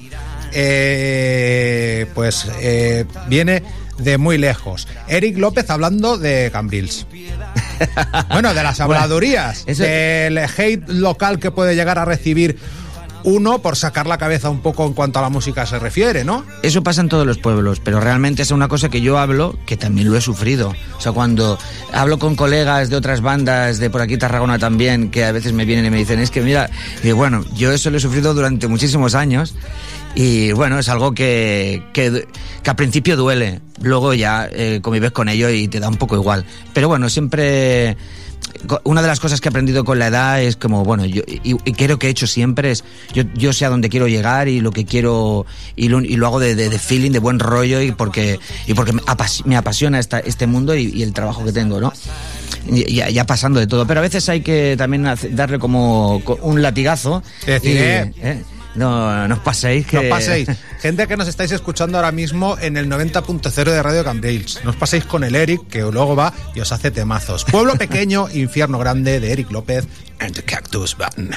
eh, pues eh, viene de muy lejos. Eric López hablando de Cambrils. Bueno, de las habladurías, eso- del hate local que puede llegar a recibir uno por sacar la cabeza un poco en cuanto a la música se refiere, ¿no? Eso pasa en todos los pueblos, pero realmente es una cosa que yo hablo, que también lo he sufrido. O sea, cuando hablo con colegas de otras bandas, de por aquí Tarragona también, que a veces me vienen y me dicen, es que mira, y bueno, yo eso lo he sufrido durante muchísimos años y bueno, es algo que, que, que al principio duele, luego ya eh, convives con ello y te da un poco igual. Pero bueno, siempre... Una de las cosas que he aprendido con la edad es como, bueno, yo y, y creo que he hecho siempre es, yo, yo sé a dónde quiero llegar y lo que quiero, y lo, y lo hago de, de, de feeling, de buen rollo y porque, y porque me, apas, me apasiona esta, este mundo y, y el trabajo que tengo, ¿no? Ya, ya pasando de todo, pero a veces hay que también hace- darle como un latigazo. Es decir, y, eh, ¿eh? No, no os paséis que... No os paséis. Gente que nos estáis escuchando ahora mismo en el noventa punto cero de Radio Cambrils. No os paséis con el Eric, que luego va y os hace temazos. Pueblo pequeño, infierno grande, de Eric López and the Cactus Band.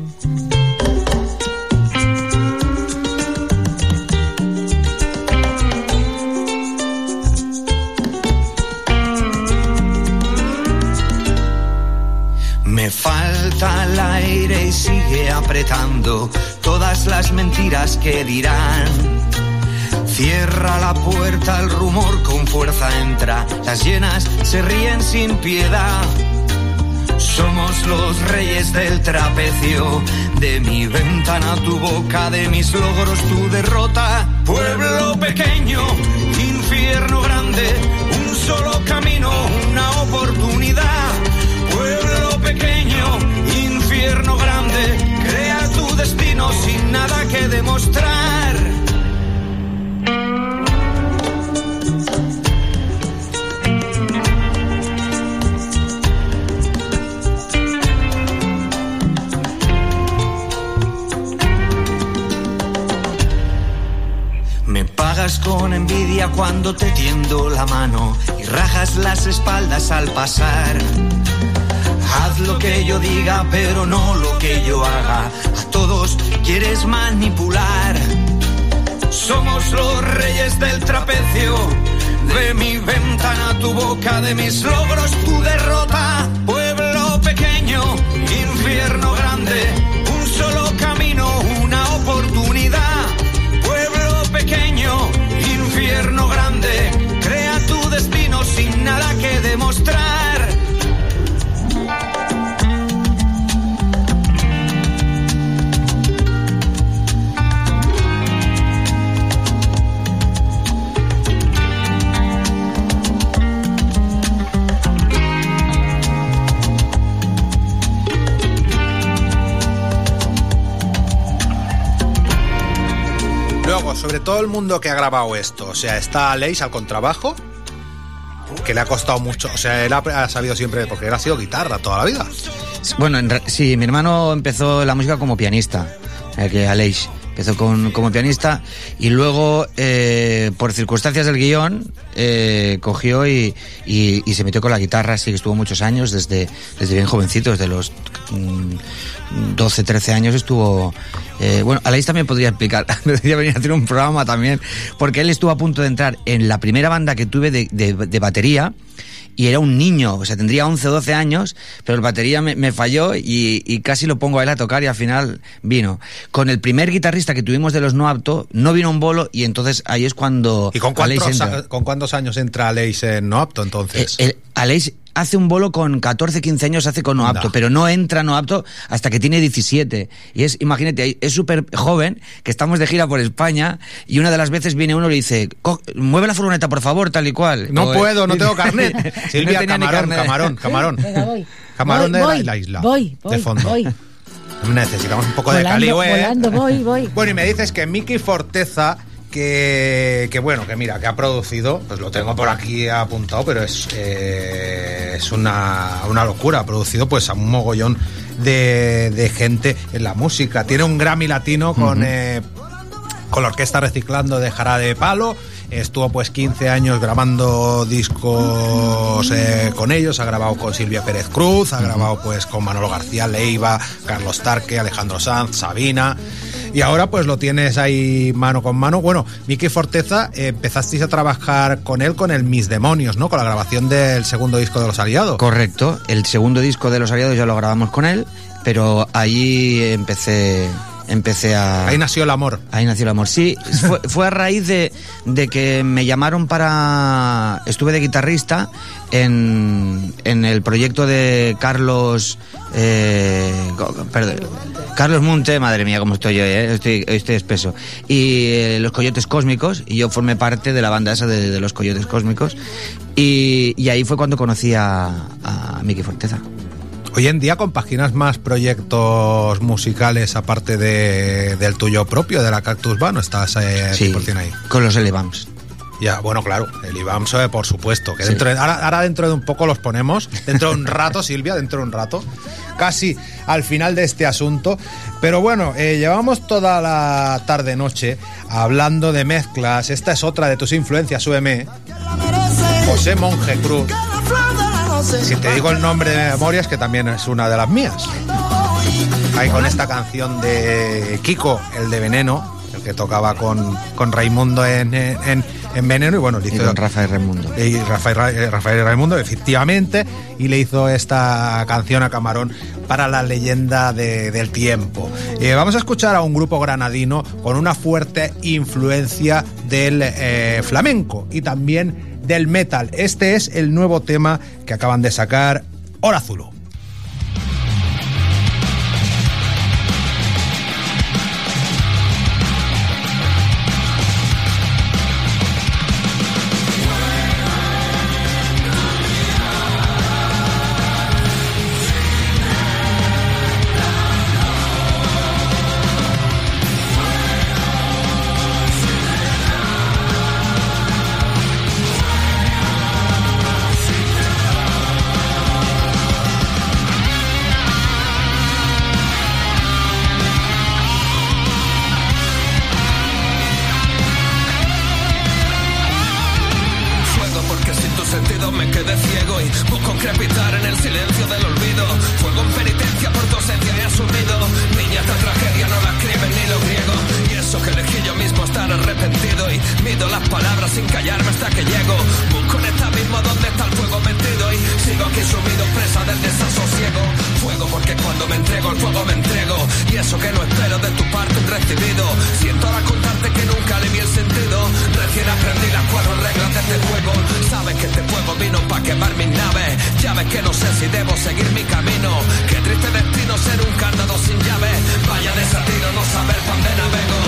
Me falta el aire y sigue apretando todas las mentiras que dirán. Cierra la puerta, el rumor con fuerza entra, las llenas se ríen sin piedad. Somos los reyes del trapecio, de mi ventana tu boca, de mis logros tu derrota. Pueblo pequeño, infierno grande, un solo camino, una oportunidad. Pueblo pequeño, infierno grande, crea tu destino sin nada que demostrar. Me pagas con envidia cuando te tiendo la mano y rajas las espaldas al pasar. Haz lo que yo diga, pero no lo que yo haga. A todos quieres manipular. Somos los reyes del trapecio. De mi ventana tu boca, de mis logros tu derrota. Pueblo pequeño, infierno grande, un solo camino, una oportunidad. Pueblo pequeño, infierno grande, crea tu destino sin nada que demostrar. Luego, sobre todo el mundo que ha grabado esto, o sea, está Aleix al contrabajo, que le ha costado mucho, o sea, él ha, ha sabido siempre, porque él ha sido guitarra toda la vida. Bueno, en, sí, mi hermano empezó la música como pianista, eh, que Aleix empezó con, como pianista, y luego, eh, por circunstancias del guión, eh, cogió y, y, y se metió con la guitarra, así que estuvo muchos años, desde, desde bien jovencito, desde los mmm, doce, trece años estuvo... Eh, bueno, Aleix también podría explicar, debería venir a hacer un programa también, porque él estuvo a punto de entrar en la primera banda que tuve de, de, de batería, y era un niño, o sea, tendría once o doce años, pero el batería me, me falló y, y casi lo pongo a él a tocar y al final vino. Con el primer guitarrista que tuvimos de los No Apto, no vino un bolo y entonces ahí es cuando... ¿Y con cuántos, ¿con cuántos años entra Aleix en No Apto entonces? El, el, Aleix hace un bolo con catorce, quince años, hace con No Apto, no. Pero no entra No Apto hasta que tiene diecisiete. Y es, imagínate, es súper joven, que estamos de gira por España, y una de las veces viene uno y le dice, mueve la furgoneta, por favor, tal y cual. No o, puedo, no tengo carnet. Silvia, no camarón, camarón, camarón. Venga, voy. Camarón voy, de voy, la, la isla. Voy, voy, de fondo. voy. Necesitamos un poco volando, de caligüe. Volando, voy, voy. Bueno, y me dices que Miki Forteza, que, que bueno, que mira, que ha producido, pues lo tengo por aquí apuntado, pero es, eh, es una, una locura. Ha producido pues a un mogollón de, de gente en la música. Tiene un Grammy Latino con, uh-huh. eh, con la orquesta Reciclando de Jarabe de Palo. Estuvo pues quince años grabando discos eh, con ellos, ha grabado con Silvia Pérez Cruz, ha grabado pues con Manolo García Leiva, Carlos Tarque, Alejandro Sanz, Sabina, y ahora pues lo tienes ahí mano con mano. Bueno, Miki Forteza, eh, empezasteis a trabajar con él con el Mis Demonios, ¿no? Con la grabación del segundo disco de Los Aliados. Correcto, el segundo disco de Los Aliados ya lo grabamos con él, pero ahí empecé... Empecé a... Ahí nació el amor. Ahí nació el amor, sí. Fue, fue a raíz de, de que me llamaron para... Estuve de guitarrista en, en el proyecto de Carlos... Eh, perdón, Carlos Munte, madre mía, cómo estoy yo, ¿eh? estoy, estoy espeso. Y eh, Los Coyotes Cósmicos, y yo formé parte de la banda esa de, de Los Coyotes Cósmicos. Y, y ahí fue cuando conocí a, a Miki Forteza. Hoy en día compaginas más proyectos musicales aparte de, del tuyo propio, de la Cactus Band, ¿no estás eh, sí, cien por ciento ahí? Con los Elevams. Ya, bueno, claro, el Ibams, eh, por supuesto. Que sí. dentro de, ahora, ahora dentro de un poco los ponemos, dentro de un rato, Silvia, dentro de un rato, casi al final de este asunto. Pero bueno, eh, llevamos toda la tarde-noche hablando de mezclas. Esta es otra de tus influencias, U M. José Monje Cruz. Si te digo el nombre de memoria, es que también es una de las mías. Ahí con esta canción de Kiko, el de Veneno, el que tocaba con, con Raimundo en, en, en Veneno, y bueno, le hizo, y con Rafael Raimundo. Y Rafael, Rafael Raimundo, efectivamente, y le hizo esta canción a Camarón para la leyenda de, del tiempo. Eh, vamos a escuchar a un grupo granadino con una fuerte influencia del eh, flamenco y también del metal. Este es el nuevo tema que acaban de sacar, Hora Zulu. Me quedé ciego y busco crepitar en el silencio del olvido. sin callarme hasta que llego. Busco en este abismo donde está el fuego metido y sigo aquí sumido presa del desasosiego. Fuego porque cuando me entrego, el fuego me entrego. Y eso que no espero de tu parte un recibido. Siento ahora contarte que nunca le vi el sentido. Recién aprendí las cuatro reglas de este juego. Sabes que este fuego vino pa' quemar mis naves. Ya ves que no sé si debo seguir mi camino. Qué triste destino ser un candado sin llave. Vaya desatino no saber pa' dónde navego.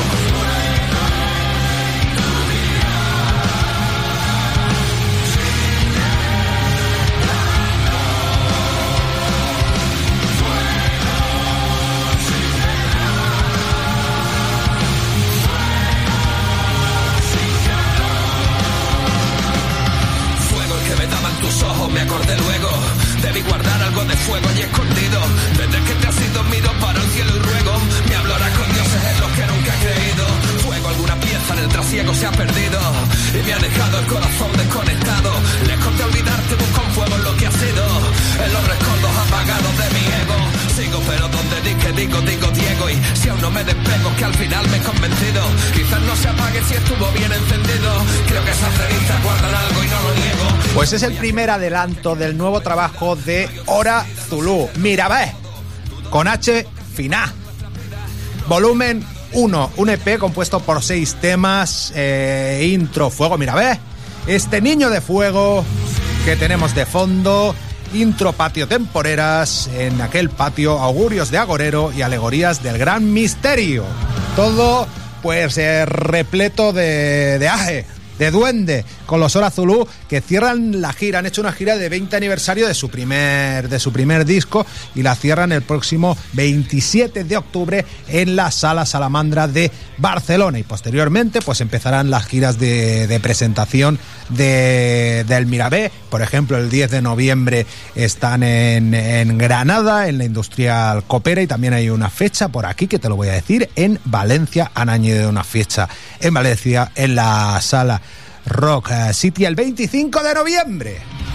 Me acordé luego, debí guardar algo de fuego allí escondido. Desde que te has ido miro para el cielo y ruego. Me hablará con dioses en los que nunca he creído. Fuego, alguna pieza en el trasiego se ha perdido y me ha dejado el corazón desconectado. Lejos de olvidarte busco un fuego en lo que ha sido, en los recuerdos apagados de mi ego. Sigo pero donde di que digo, digo Diego. Y si aún no me despego que al final me he convencido. Quizás no se apague si estuvo bien encendido. Creo que esas revistas guardan algo y no lo niego. Pues es el primer adelanto del nuevo trabajo de Hora Zulu. Mirabé, con H fina. Volumen uno, un E P compuesto por seis temas. Eh, intro, fuego, Mirabé. Este niño de fuego que tenemos de fondo. Intro, patio, temporeras. En aquel patio, augurios de agorero y alegorías del gran misterio. Todo, pues, eh, repleto de, de aje, de duende, con los Hora Zulu, que cierran la gira. Han hecho una gira de veinte aniversario de su primer de su primer disco y la cierran el próximo veintisiete de octubre en la Sala Salamandra de Barcelona. Y posteriormente pues empezarán las giras de, de presentación de, del Mirabé. Por ejemplo, el diez de noviembre están en, en Granada, en la Industrial Copera, y también hay una fecha por aquí que te lo voy a decir, en Valencia. Han añadido una fecha en Valencia, en la Sala Rock City, el veinticinco de noviembre.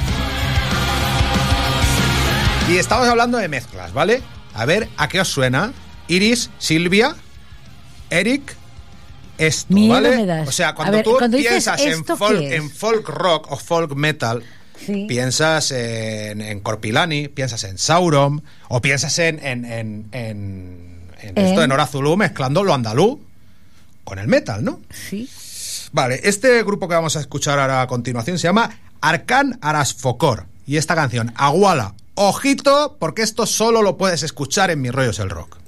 Y estamos hablando de mezclas, ¿vale? A ver, ¿a qué os suena? Iris, Silvia, Eric, esto, Miedo ¿vale? me das. O sea, cuando A ver, tú cuando piensas dices en esto, folk, ¿qué es? en folk rock o folk metal, Sí. piensas en, en Corpilani, piensas en Sauron, o piensas en, en, en, en, en esto, en Hora Zulu, mezclando lo andaluz con el metal, ¿no? Sí. Vale, este grupo que vamos a escuchar ahora a continuación se llama Arkan Arasfokor. Y esta canción, Aguala. Ojito, porque esto solo lo puedes escuchar en Mi Rollo es el Rock.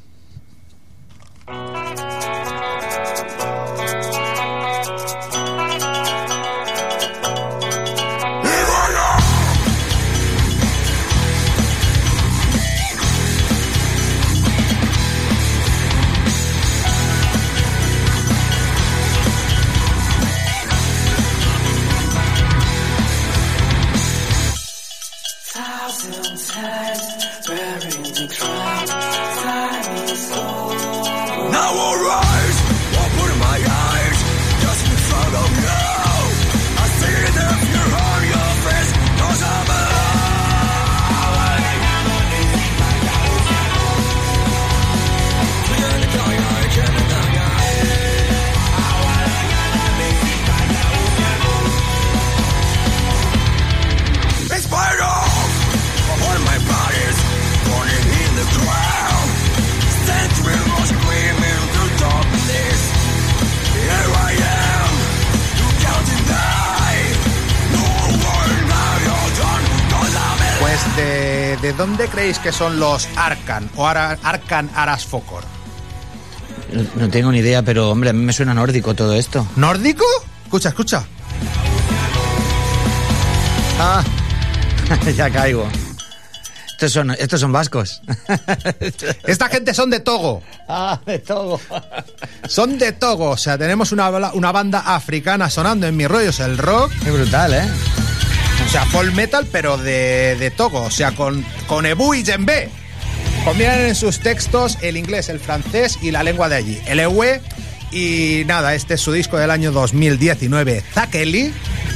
¿De, ¿De dónde creéis que son los Arkan o Ara, Arkan Arasfokor? No, no tengo ni idea, pero hombre, a mí me suena nórdico todo esto. ¿Nórdico? Escucha, escucha. Ah, ya caigo. Estos son, estos son vascos. Esta gente son de Togo. Ah, de Togo. Son de Togo, o sea, tenemos una, una banda africana sonando en Mi Rollo es el Rock. Qué brutal, ¿eh? O sea, folk metal, pero de, de Togo, o sea, con, con Ebu y Djembe. Combinan en sus textos el inglés, el francés y la lengua de allí, el ewe. Y nada, este es su disco del año dos mil diecinueve, Zakeli.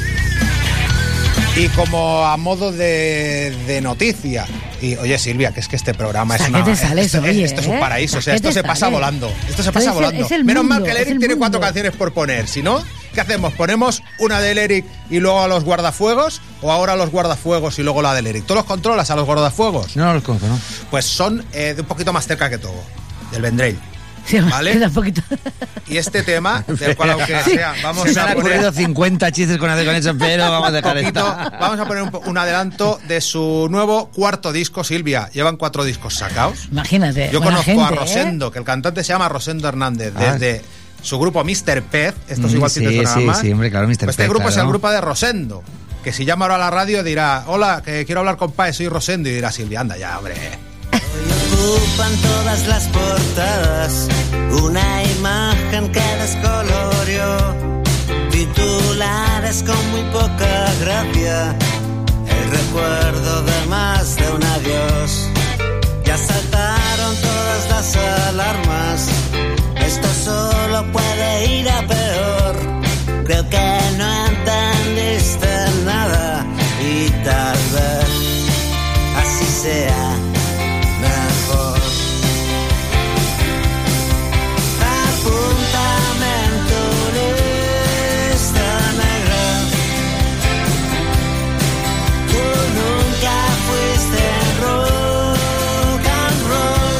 Y como a modo de, de noticia, y oye Silvia, que es que este programa es una, te sales, esto, oye, esto es un paraíso, o sea, esto se sales? pasa volando, esto se pasa Es el- volando. es el Menos mundo, mal que el es Eric el tiene mundo. cuatro canciones por poner, si no, ¿Qué hacemos? ¿Ponemos una del Eric y luego a los guardafuegos? ¿O ahora a los guardafuegos y luego la del Eric? ¿Tú los controlas a los guardafuegos? No, no los conozco, ¿no? Pues son eh, de un poquito más cerca que todo, del Vendrell. Sí, ¿vale? Un poquito. Y este tema, del cual aunque Sí. sea, vamos Se me a han poner... ocurrido cincuenta chistes con hacer con eso, pero vamos a dejar poquito, esto. vamos a poner un, un adelanto de su nuevo cuarto disco, Silvia. Llevan cuatro discos sacados. Imagínate. Yo buena conozco gente, a Rosendo, ¿eh? que el cantante se llama Rosendo Hernández, Ah. desde su grupo mister Pez. Esto es Mm, igual si sí, te suena sí, más. sí, hombre, claro, mister Pues este Pez, grupo es el claro. grupo de Rosendo, que si llama ahora a la radio dirá: hola, que quiero hablar con Pae, soy Rosendo. Y dirá Silvia: anda ya, hombre. Ocupan todas las portadas una imagen que descolorió, titulares con muy poca gracia, el recuerdo de más de un adiós. Ya saltaron todas las alarmas, esto solo puede ir a peor. Creo que no entendiste nada y tal vez así sea mejor. Apúntame en tu lista negra. Tú nunca fuiste rock and roll.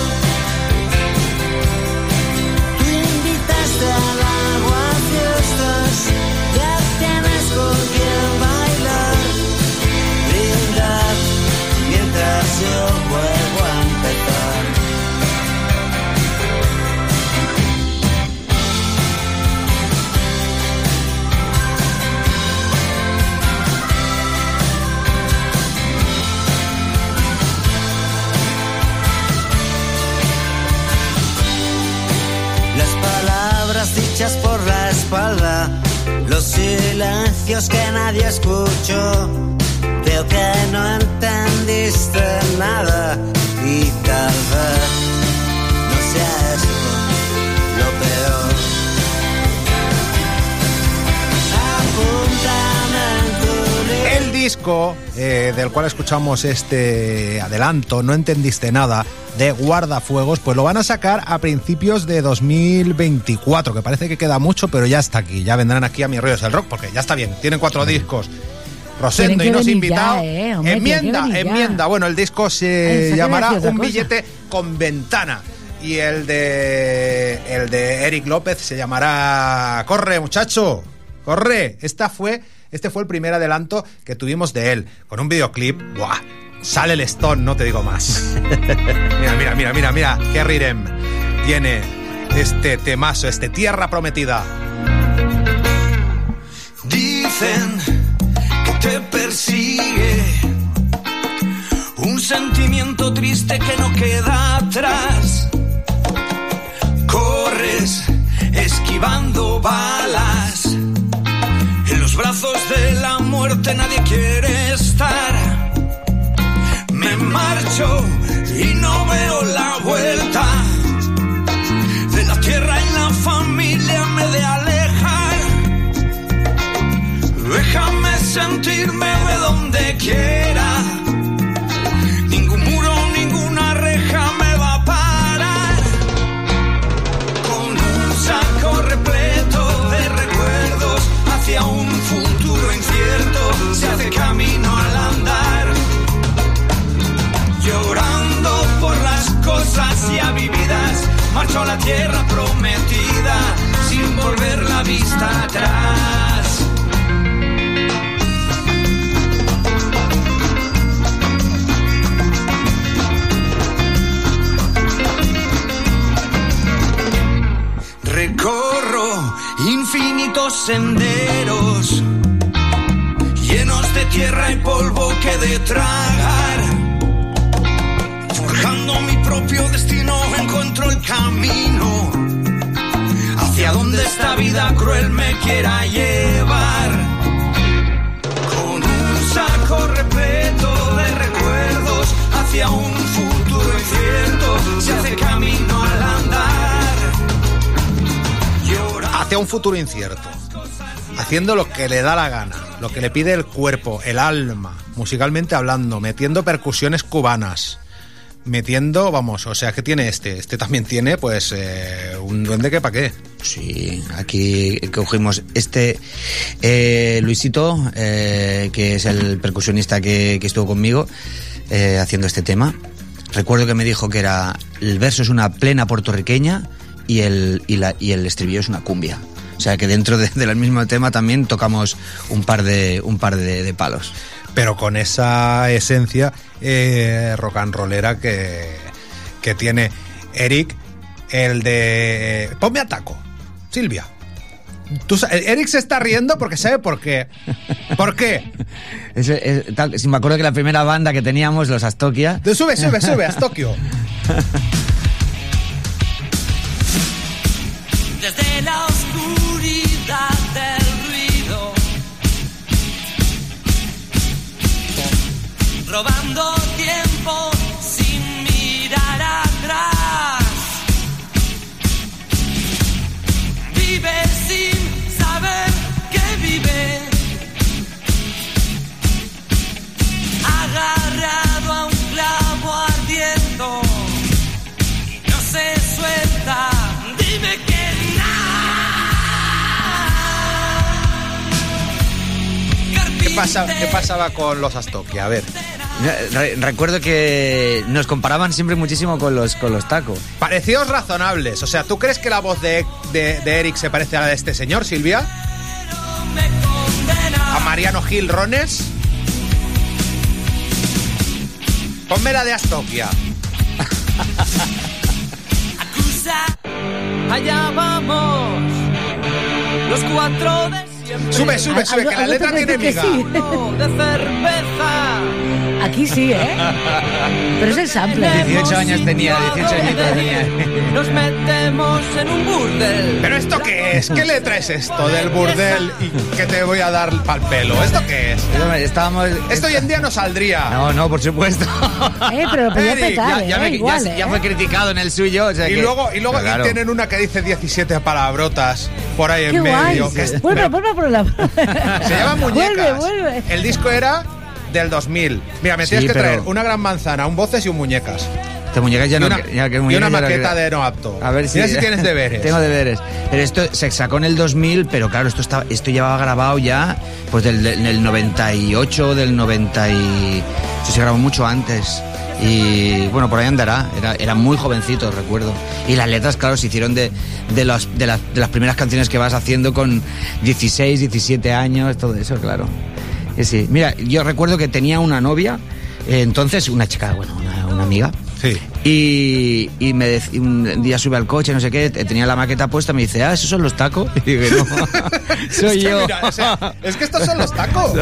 Tú invitaste al agua a fiestas, ya tienes con quien bailar. Brindar mientras yo vuelvo a empezar. Las palabras dichas por la espalda, los silencios que nadie escuchó. Creo que no entendiste nada y tal vez no sea eso lo peor. Apúntame en tu libro. El disco eh, del cual escuchamos este adelanto, No entendiste nada, de Guardafuegos, pues lo van a sacar a principios de dos mil veinticuatro, que parece que queda mucho, pero ya está aquí. Ya vendrán aquí a Mi Rollo es el Rock, porque ya está bien, tienen cuatro discos. Rosendo y Tienen nos que venir invitado. ya, eh, hombre, enmienda, tienen que venir ya. enmienda. Bueno, el disco se Ay, eso llamará quería decir Un otra billete con ventana. Y el de el de Eric López se llamará Corre, muchacho. Corre. Esta fue, este fue el primer adelanto que tuvimos de él. Con un videoclip. ¡Buah! Sale el Stone, no te digo más. Mira, mira, mira, mira, mira. Qué rirem tiene este temazo, este Tierra Prometida. Dicen que te persigue un sentimiento triste que no queda atrás. Corres esquivando balas, en los brazos de la muerte nadie quiere estar. Me marcho y no veo la vuelta, de la tierra y la familia me de alejar. Déjame sentirme de donde quiera, ningún muro, ninguna reja me va a parar. Con un saco repleto de recuerdos hacia un futuro incierto, se hace camino al andar, llorando por las cosas ya vividas. Marcho a la tierra prometida sin volver la vista atrás. Recorro infinitos senderos llenos de tierra y polvo que de tragar. Forjando mi propio destino encuentro el camino hacia donde esta vida cruel me quiera llevar. Con un saco repleto de recuerdos hacia un futuro incierto, se hace camino al andar. Hacia un futuro incierto, haciendo lo que le da la gana, lo que le pide el cuerpo, el alma, musicalmente hablando, metiendo percusiones cubanas, metiendo, vamos, o sea, que tiene este, este también tiene, pues, eh, un duende que pa' qué. Sí, aquí cogimos este eh, Luisito, eh, que es el percusionista que, que estuvo conmigo eh, haciendo este tema. Recuerdo que me dijo que era el verso es una plena puertorriqueña y el, y la, y el estribillo es una cumbia. O sea que dentro de, del mismo tema también tocamos un par de, un par de, de palos. Pero con esa esencia eh, rock and rollera que, que tiene Eric, el de... Ponme a taco, Silvia. Tú, Eric se está riendo porque sabe por qué. ¿Por qué? Es, es, tal, si me acuerdo que la primera banda que teníamos, los Astokia... De, sube, sube, sube, Astokio. Desde la oscuridad del ruido, robando tiempo sin mirar atrás, vive sin saber que vive, agarrado a un clavo ardiendo y no se suelta. Dime que ¿Qué, pasa, ¿Qué pasaba con los Astokia? A ver. Re- recuerdo que nos comparaban siempre muchísimo con los, con los Taco. Parecidos razonables. O sea, ¿tú crees que la voz de, de, de Eric se parece a la de este señor, Silvia? ¿A Mariano Gil Rones? Ponme la de Astokia. Allá vamos, los cuatro de siempre. Sube, sube, sube, que la letra tiene miga. Sí. De cerveza. Aquí sí, ¿eh? Pero es el sample. dieciocho años tenía, dieciocho añitos tenía. Nos metemos en un burdel. ¿Pero esto qué es? ¿Qué letra es esto del burdel y que te voy a dar pa'l pelo? ¿Esto qué es? Estábamos... Esto hoy en día no saldría. No, no, por supuesto. Eh, pero lo podía Eric, petar, ya, ya, eh, me- igual, ya- eh. ya fue criticado en el suyo. O sea Y que- luego, y luego Pero claro. y tienen una que dice diecisiete palabrotas por ahí Qué en medio. guay. Que es- Vuelve, pero vuelve por la... se llaman muñecas. Vuelve, vuelve. El disco era del dos mil. Mira, me Sí, tienes que pero- traer una gran manzana, un voces y un muñecas. Te muñecas ya y no... una, ya que y muñecas una ya no maqueta queda. de No Apto. A ver si... Mira si tienes deberes. Tengo deberes. Pero esto se sacó en el dos mil, pero claro, esto estaba, esto llevaba grabado ya pues del, del, del noventa y ocho, del noventa y... Esto se grabó mucho antes. Y bueno, por ahí andará. Era, era muy jovencito, recuerdo. Y las letras, claro, se hicieron de, de, los, de, las, de las primeras canciones que vas haciendo con dieciséis, diecisiete años, todo eso, claro. Y sí. Mira, yo recuerdo que tenía una novia, eh, entonces, una chica, bueno, una, una amiga. Sí. Y, y me dec- un día sube al coche, no sé qué, tenía la maqueta puesta, me dice, ah, ¿esos son los tacos? Y dije, no, soy Es que yo. mira, o sea, es que estos son los tacos.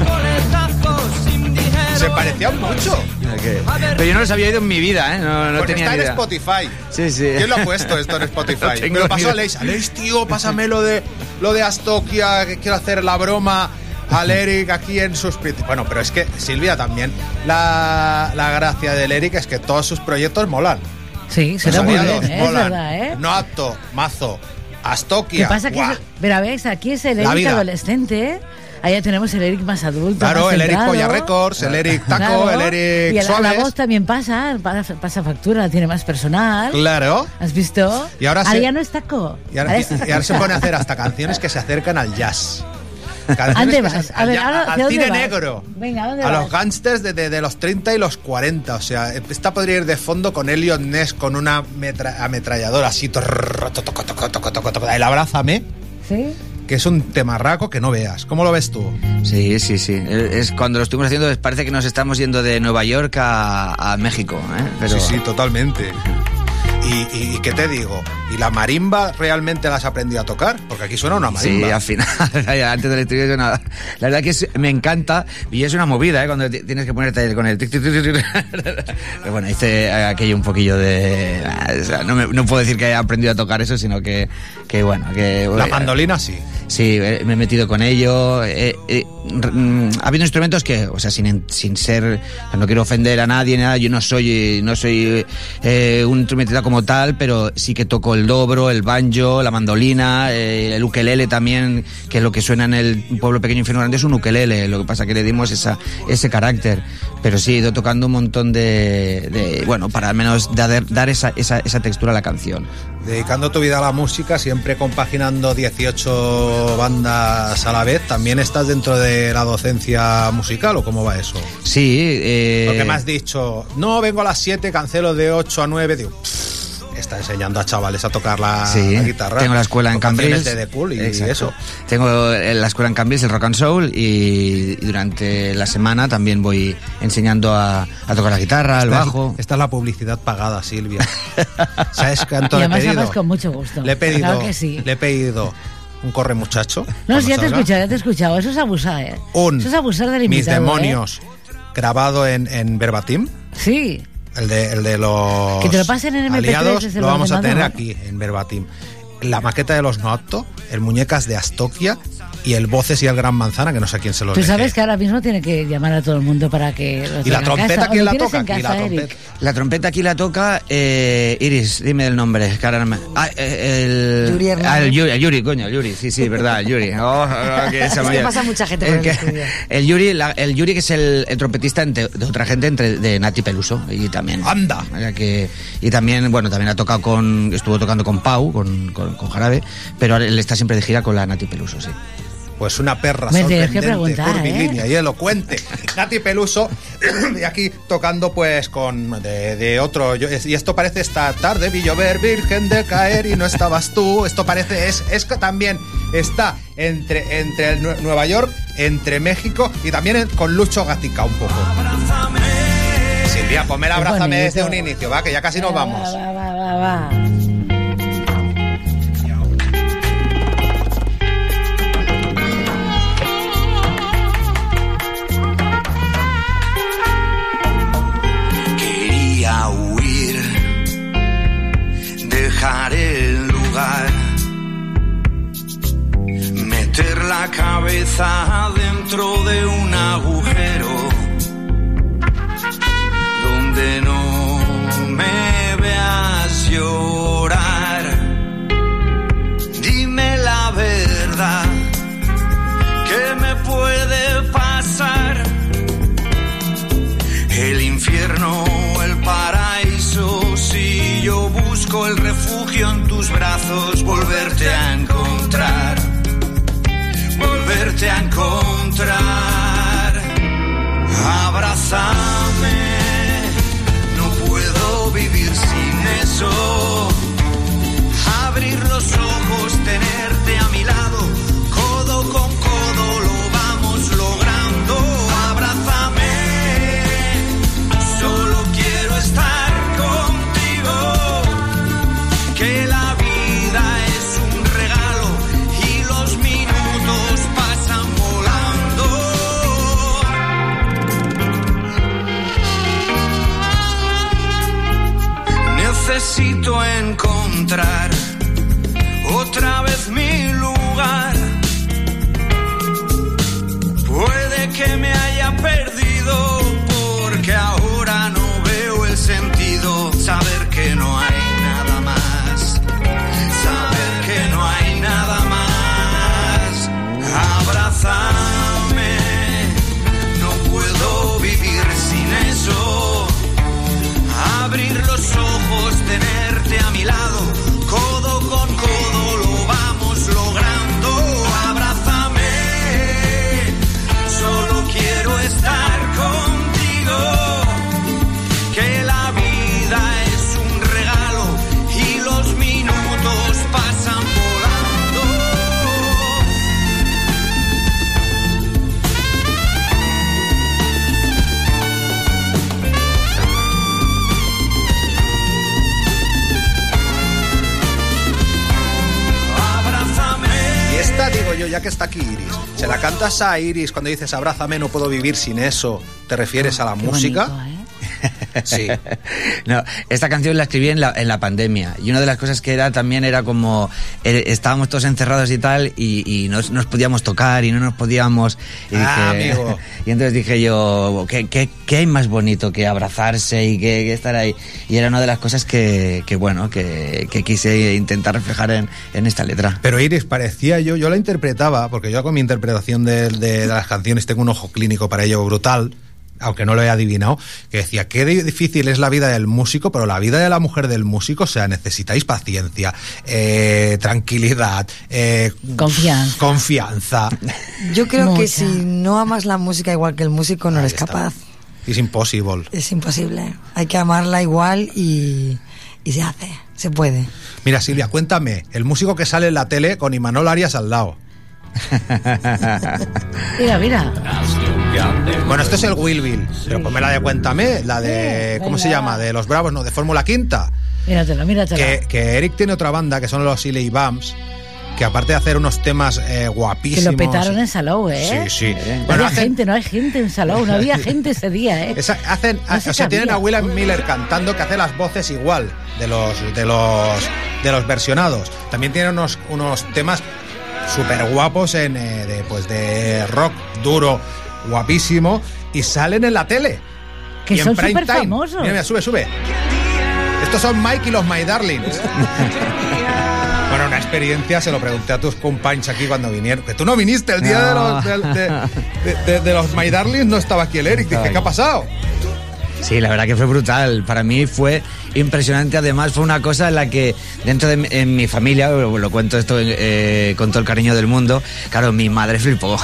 Se parecían mucho. Pero yo no los había oído en mi vida, ¿eh? No, no Porque tenía está ni en idea. Spotify. Sí, sí. ¿Quién lo ha puesto esto en Spotify? No tengo Me lo ni pasó idea. Aleix. Aleix, tío, pásame lo de, lo de Astokia, que quiero hacer la broma al Eric aquí en sus... Bueno, pero es que, Silvia, también la, la gracia del Eric es que todos sus proyectos molan. Sí, se Los da muy aliados bien, ¿eh? Es molan. verdad, ¿eh? No Apto, Mazo, ¿Qué Astokia. pasa? Que ¡guau! es- pero ves, aquí es el La Eric vida. adolescente, allá tenemos el Eric más adulto. Claro, más el Eric centrado. Polla Records, el Eric Taco, Claro. el Eric Y el- la Suaves. voz también pasa, pasa, pasa factura, tiene más personal. Claro. ¿Has visto? Y ahora se- ya no es taco. Y ahora, es- y ahora se pone a hacer hasta canciones que se acercan al jazz. ¿A Canciones dónde que vas? se- A ver, al, ahora, al ¿hacia dónde cine vas? negro. Venga, ¿a dónde A vas? los gángsters de, de, de los treinta y los cuarenta. O sea, esta podría ir de fondo con Elliot Ness con una metra- ametralladora así. torr, toco, toco, toco, toco, toco, toco. El Abrázame, ¿Sí? que es un temarraco que no veas. ¿Cómo lo ves tú? Sí, sí, sí. Es, cuando lo estuvimos haciendo, parece que nos estamos yendo de Nueva York a, a México, ¿eh? Pero... Sí, sí, totalmente. Y, y, y ¿qué te digo? ¿Y la marimba realmente la has aprendido a tocar? Porque aquí suena una marimba. Sí, al final, antes del estudio suena... La verdad que es- me encanta y es una movida, ¿eh? Cuando t- tienes que ponerte con el... tic, tic, tic, tic, tic. Pero bueno, hice aquello un poquillo de... O sea, no, me- no puedo decir que haya aprendido a tocar eso, sino que, que bueno, que... La mandolina sí. Sí, eh, me he metido con ello. eh, eh, ha habido instrumentos que, o sea, sin, sin ser, no quiero ofender a nadie, nada, yo no soy, no soy eh, un instrumentista como tal, pero sí que toco el dobro, el banjo, la mandolina, eh, el ukelele también, que lo que suena en el Pueblo Pequeño Infierno Grande es un ukelele, lo que pasa que le dimos esa, ese carácter, pero sí, he ido tocando un montón de, de bueno, para al menos dar, dar esa, esa, esa textura a la canción. Dedicando tu vida a la música, siempre compaginando dieciocho bandas a la vez, ¿también estás dentro de la docencia musical o cómo va eso? Sí. Eh... Porque me has dicho, no, vengo a las siete, cancelo de ocho a nueve, digo, pff, está enseñando a chavales a tocar la, sí, la guitarra. Tengo la escuela en Cambrils. De The Pool y exacto. eso. Tengo la escuela en Cambrils, el Rock and Soul, y, y durante la semana también voy enseñando a, a tocar la guitarra, esta el bajo. Es, esta es la publicidad pagada, Silvia. ¿Sabes cuánto le he pedido? Y además con mucho gusto. Le he pedido, claro que sí. Le he pedido un corre muchacho. No, sí, ya te he escuchado, ya te he escuchado. Eso es abusar, ¿eh? Un Eso es abusar del invitado, Mis demonios, ¿eh? Grabado en, en verbatim. Sí. El de, el de los que te lo pasen en eme pe tres aliados desde lo el vamos a tener ordenador. aquí en verbatim. La maqueta de los Noto, el Muñecas de Astokia y el Voces y el Gran Manzana, que no sé quién se los Tú dejé. sabes que ahora mismo tiene que llamar a todo el mundo para que lo ¿Y la tenga en trompeta casa. quién ¿O la lo tienes toca? en Aquí, casa, la Eric? trompeta. La trompeta aquí la toca eh, Iris, dime el nombre, que ahora no me- Ah, eh, el... Yuri Hernández. Ah, el Yuri, el Yuri, coño, el Yuri, sí, sí, verdad, el Yuri. Oh, oh, que se Es me que olvida. pasa mucha gente por El el que- estudio. El Yuri, la- el Yuri que es el, el trompetista entre- de otra gente, entre, de Nati Peluso, y también. ¡Anda! O sea que, y también, bueno, también ha tocado con, estuvo tocando con Pau, con, con, con Jarabe, pero ahora él está siempre de gira con la Nati Peluso, sí. Pues una perra Me tienes que sorprendente, preguntar, curvilínea ¿eh? y elocuente. Nati Peluso, y aquí tocando pues con de, de otro. yo- y esto parece esta tarde, vi llover, virgen de caer y no estabas tú. Esto parece, es, es que también está entre, entre el Nue- Nueva York, entre México y también en- con Lucho Gatica un poco. Silvia, ponme el Qué abrázame desde un bonito. inicio, va, que ya casi nos vamos. Va, va, va, va. Quería huir, dejar el lugar, meter la cabeza dentro de un agujero donde no me veas llorar. Dime la verdad, ¿qué me puede pasar? El infierno o el paraíso, si yo busco el refugio en tus brazos, volverte a encontrar, volverte a encontrar. Abrázame, no puedo vivir sin eso. Abrir los ojos, tenerte a mi lado, codo con codo lo vamos logrando. Abrázame, solo quiero estar contigo, que la vida es un regalo y los minutos pasan volando. Necesito encontrar otra vez mi lugar. Puede que me haya perdido porque ahora no veo el sentido. Saber que no hay nada más, saber que no hay nada más. Abrázame, no puedo vivir sin eso. Abrir los ojos, tenerte a mi lado, codo con codo lo vamos logrando. Abrázame, solo quiero estar contigo, que la vida es un regalo y los minutos pasan volando. Abrázame. Y esta, digo yo, ya que está aquí Iris, ¿se la cantas a Iris cuando dices abrázame, no puedo vivir sin eso? ¿Te refieres a la Qué música? bonito, ¿eh? Sí. No, esta canción la escribí en la, en la pandemia y una de las cosas que era también era como eh, estábamos todos encerrados y tal y, y no nos podíamos tocar y no nos podíamos y, ah, dije, amigo. y entonces dije yo ¿qué, qué, qué hay más bonito que abrazarse y que, que estar ahí? Y era una de las cosas que, que bueno que, que quise intentar reflejar en, en esta letra. Pero Iris, parecía yo, yo la interpretaba, porque yo con mi interpretación de, de, de las canciones tengo un ojo clínico para ello brutal, aunque no lo he adivinado, que decía, qué difícil es la vida del músico, pero la vida de la mujer del músico, o sea, necesitáis paciencia, eh, tranquilidad, eh, confianza. confianza. Yo creo Mucha. que si no amas la música igual que el músico, no Ahí eres está. capaz. Es imposible. Es imposible. Hay que amarla igual y, y se hace, se puede. Mira, Silvia, cuéntame, el músico que sale en la tele con Imanol Arias al lado. Mira, mira. Bueno, esto es el Will Bill, pero ponme la de Cuéntame, la de, ¿cómo se llama? De los Bravos, no, de Fórmula Quinta. Míratelo, míratelo. Que, que Eric tiene otra banda, que son los Silly Bums, que aparte de hacer unos temas eh, guapísimos... Que lo petaron en Salou, ¿eh? Sí, sí. No Bueno, había hacen, gente, no hay gente en Salou, no había gente ese día, ¿eh? esa- hacen No o se sea, tienen sabía. a William Miller cantando, que hace las voces igual de los de los de los versionados. También tienen unos unos temas súper guapos en eh, de pues de rock duro, guapísimo, y salen en la tele. Que y en son prime súper time. famosos. Mira, mira, sube, sube. Estos son Mike y los My Darlings. Bueno, una experiencia, se lo pregunté a tus compañeros aquí cuando vinieron. Que tú no viniste el día No. de, los, de, de, de- de los My Darlings, no estaba aquí el Eric. Dije, ¿qué ha pasado? Sí, la verdad que fue brutal. Para mí fue impresionante. Además, fue una cosa en la que dentro de mi, en mi familia, lo, lo cuento esto eh, con todo el cariño del mundo, claro, mi madre flipó.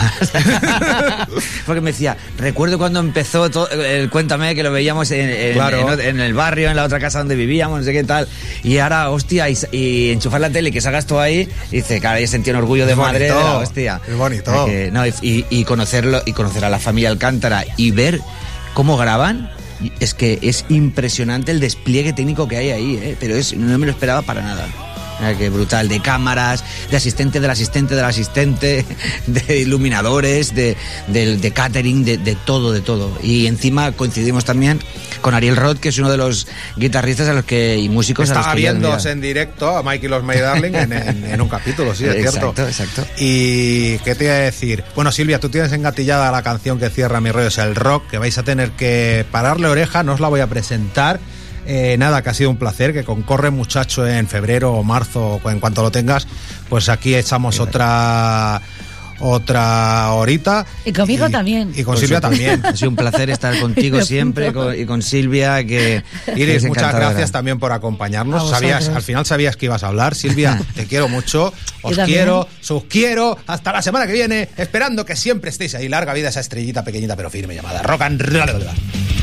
Porque me decía, recuerdo cuando empezó todo, el Cuéntame, que lo veíamos en, en, Claro. en, en el barrio, en la otra casa donde vivíamos, no sé qué tal. Y ahora, hostia, y, y enchufar la tele y que salgas tú ahí, y dice, claro, yo sentí un orgullo de Es madre de bonito, la hostia. es bonito. Que, no, y, y, y conocerlo, y conocer a la familia Alcántara y ver cómo graban. Es que es impresionante el despliegue técnico que hay ahí, ¿eh? Pero es, no me lo esperaba para nada. Mira, que brutal, de cámaras, de asistente del asistente del asistente, de iluminadores, de, de, de catering, de, de todo, de todo. Y encima coincidimos también con Ariel Roth, que es uno de los guitarristas a los que, y músicos a los Estaba que yo viéndose admiro. en directo a Mike y los My Darling en, en, en un capítulo, sí, es Exacto, cierto. exacto. Y ¿qué te iba a decir? Bueno, Silvia, tú tienes engatillada la canción que cierra Mi rollo es el rock, que vais a tener que pararle oreja, no os la voy a presentar. Eh, nada, que ha sido un placer, que con Corre Muchacho en febrero o marzo, o en cuanto lo tengas, pues aquí echamos sí, otra otra horita. Y conmigo y, también. Y con Silvia también. Ha sido un placer estar contigo siempre con, y con Silvia, que Iris, que muchas encantadora. gracias también por acompañarnos. A Sabías, vosotros. al final sabías que ibas a hablar. Silvia, te quiero mucho, os Yo quiero, os quiero. Hasta la semana que viene, esperando que siempre estéis ahí. Larga vida esa estrellita pequeñita pero firme llamada Rock and Roll.